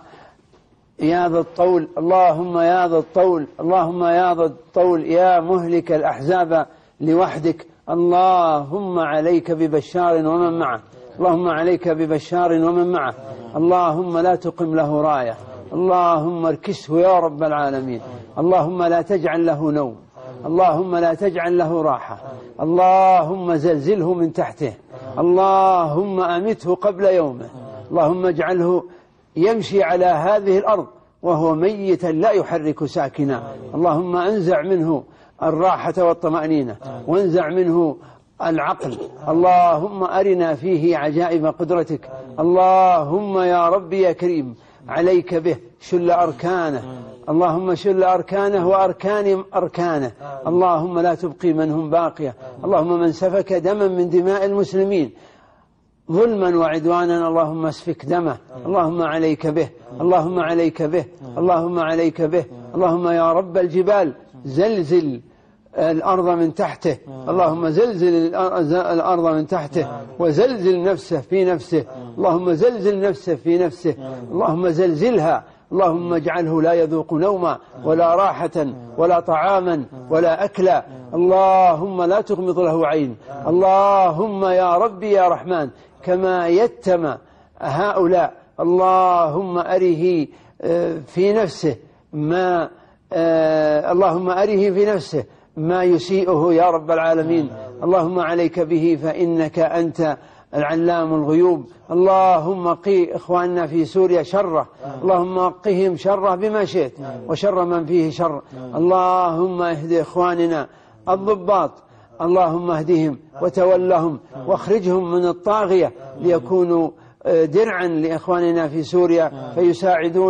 يا ذا الطول. اللهم يا ذا الطول. اللهم يا ذا الطول يا مهلك الأحزاب لوحدك. اللهم عليك ببشار ومن معه. اللهم عليك ببشار ومن معه. اللهم لا تقم له راية. اللهم اركسه يا رب العالمين. اللهم لا تجعل له نوم. اللهم لا تجعل له راحة. اللهم زلزله من تحته. اللهم أمته قبل يومه. اللهم اجعله يمشي على هذه الأرض وهو ميتا لا يحرك ساكنا. اللهم أنزع منه الراحة والطمأنينة وانزع منه العقل. اللهم أرنا فيه عجائب قدرتك. اللهم يا ربي يا كريم عليك به شل أركانه. اللهم شل أركانه وأركان أركانه. اللهم لا تبقي منهم باقية. اللهم من سفك دما من دماء المسلمين ظلما وعدوانا اللهم اسفك دمه. اللهم عليك به. اللهم عليك به. اللهم عليك به. اللهم يا رب الجبال زلزل الأرض من تحته. اللهم زلزل الأرض من تحته وزلزل نفسه في نفسه. اللهم زلزل نفسه في نفسه. اللهم زلزلها. اللهم اجعله لا يذوق نوما ولا راحة ولا طعاما ولا أكلا. اللهم لا تغمض له عين. اللهم يا ربي يا رحمن كما يتم هؤلاء اللهم أره في نفسه ما اللهم أره في نفسه ما يسيئه يا رب العالمين. اللهم عليك به فإنك أنت العلام الغيوب. اللهم قي إخواننا في سوريا شره. اللهم قهم شره بما شئت وشر من فيه شر. اللهم اهد إخواننا الضباط. اللهم اهدهم وتولهم واخرجهم من الطاغية ليكونوا درعا لإخواننا في سوريا فيساعدون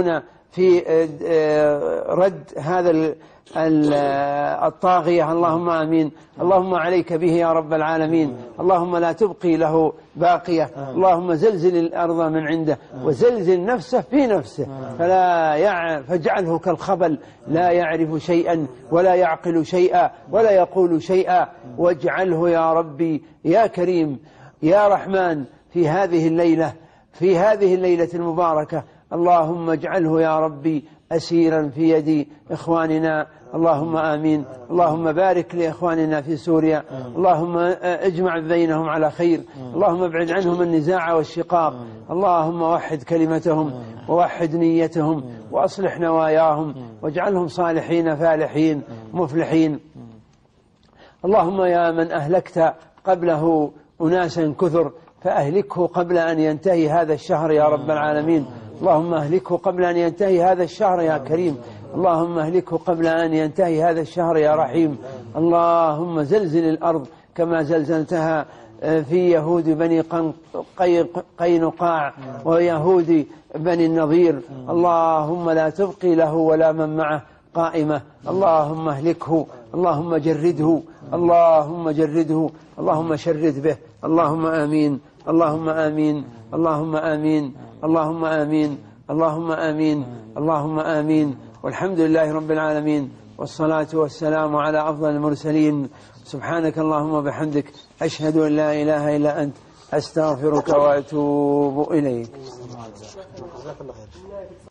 في رد هذا الطاغية. اللهم آمين. اللهم عليك به يا رب العالمين. اللهم لا تبقي له باقية. اللهم زلزل الأرض من عنده وزلزل نفسه في نفسه فاجعله كالخبل لا يعرف شيئا ولا يعقل شيئا ولا يقول شيئا. واجعله يا ربي يا كريم يا رحمن في هذه الليلة المباركة. اللهم اجعله يا ربي أسيرا في يد إخواننا. اللهم آمين. اللهم بارك لإخواننا في سوريا. اللهم اجمع بينهم على خير. اللهم ابعد عنهم النزاع والشقاق. اللهم وحد كلمتهم ووحد نيتهم وأصلح نواياهم واجعلهم صالحين فالحين مفلحين. اللهم يا من أهلكت قبله أناسا كثر فأهلكه قبل أن ينتهي هذا الشهر يا رب العالمين. اللهم أهلكه قبل أن ينتهي هذا الشهر يا كريم. اللهم أهلكه قبل أن ينتهي هذا الشهر يا رحيم. اللهم زلزل الأرض كما زلزلتها في يهود بني قينقاع ويهود بني النضير. اللهم لا تبقي له ولا من معه قائمة. اللهم أهلكه. اللهم جرده. اللهم جرده. اللهم شرد به. اللهم آمين. اللهم آمين. اللهم آمين. اللهم آمين. اللهم آمين. اللهم آمين. والحمد لله رب العالمين والصلاة والسلام على أفضل المرسلين. سبحانك اللهم وبحمدك أشهد أن لا إله إلا أنت أستغفرك وأتوب إليك.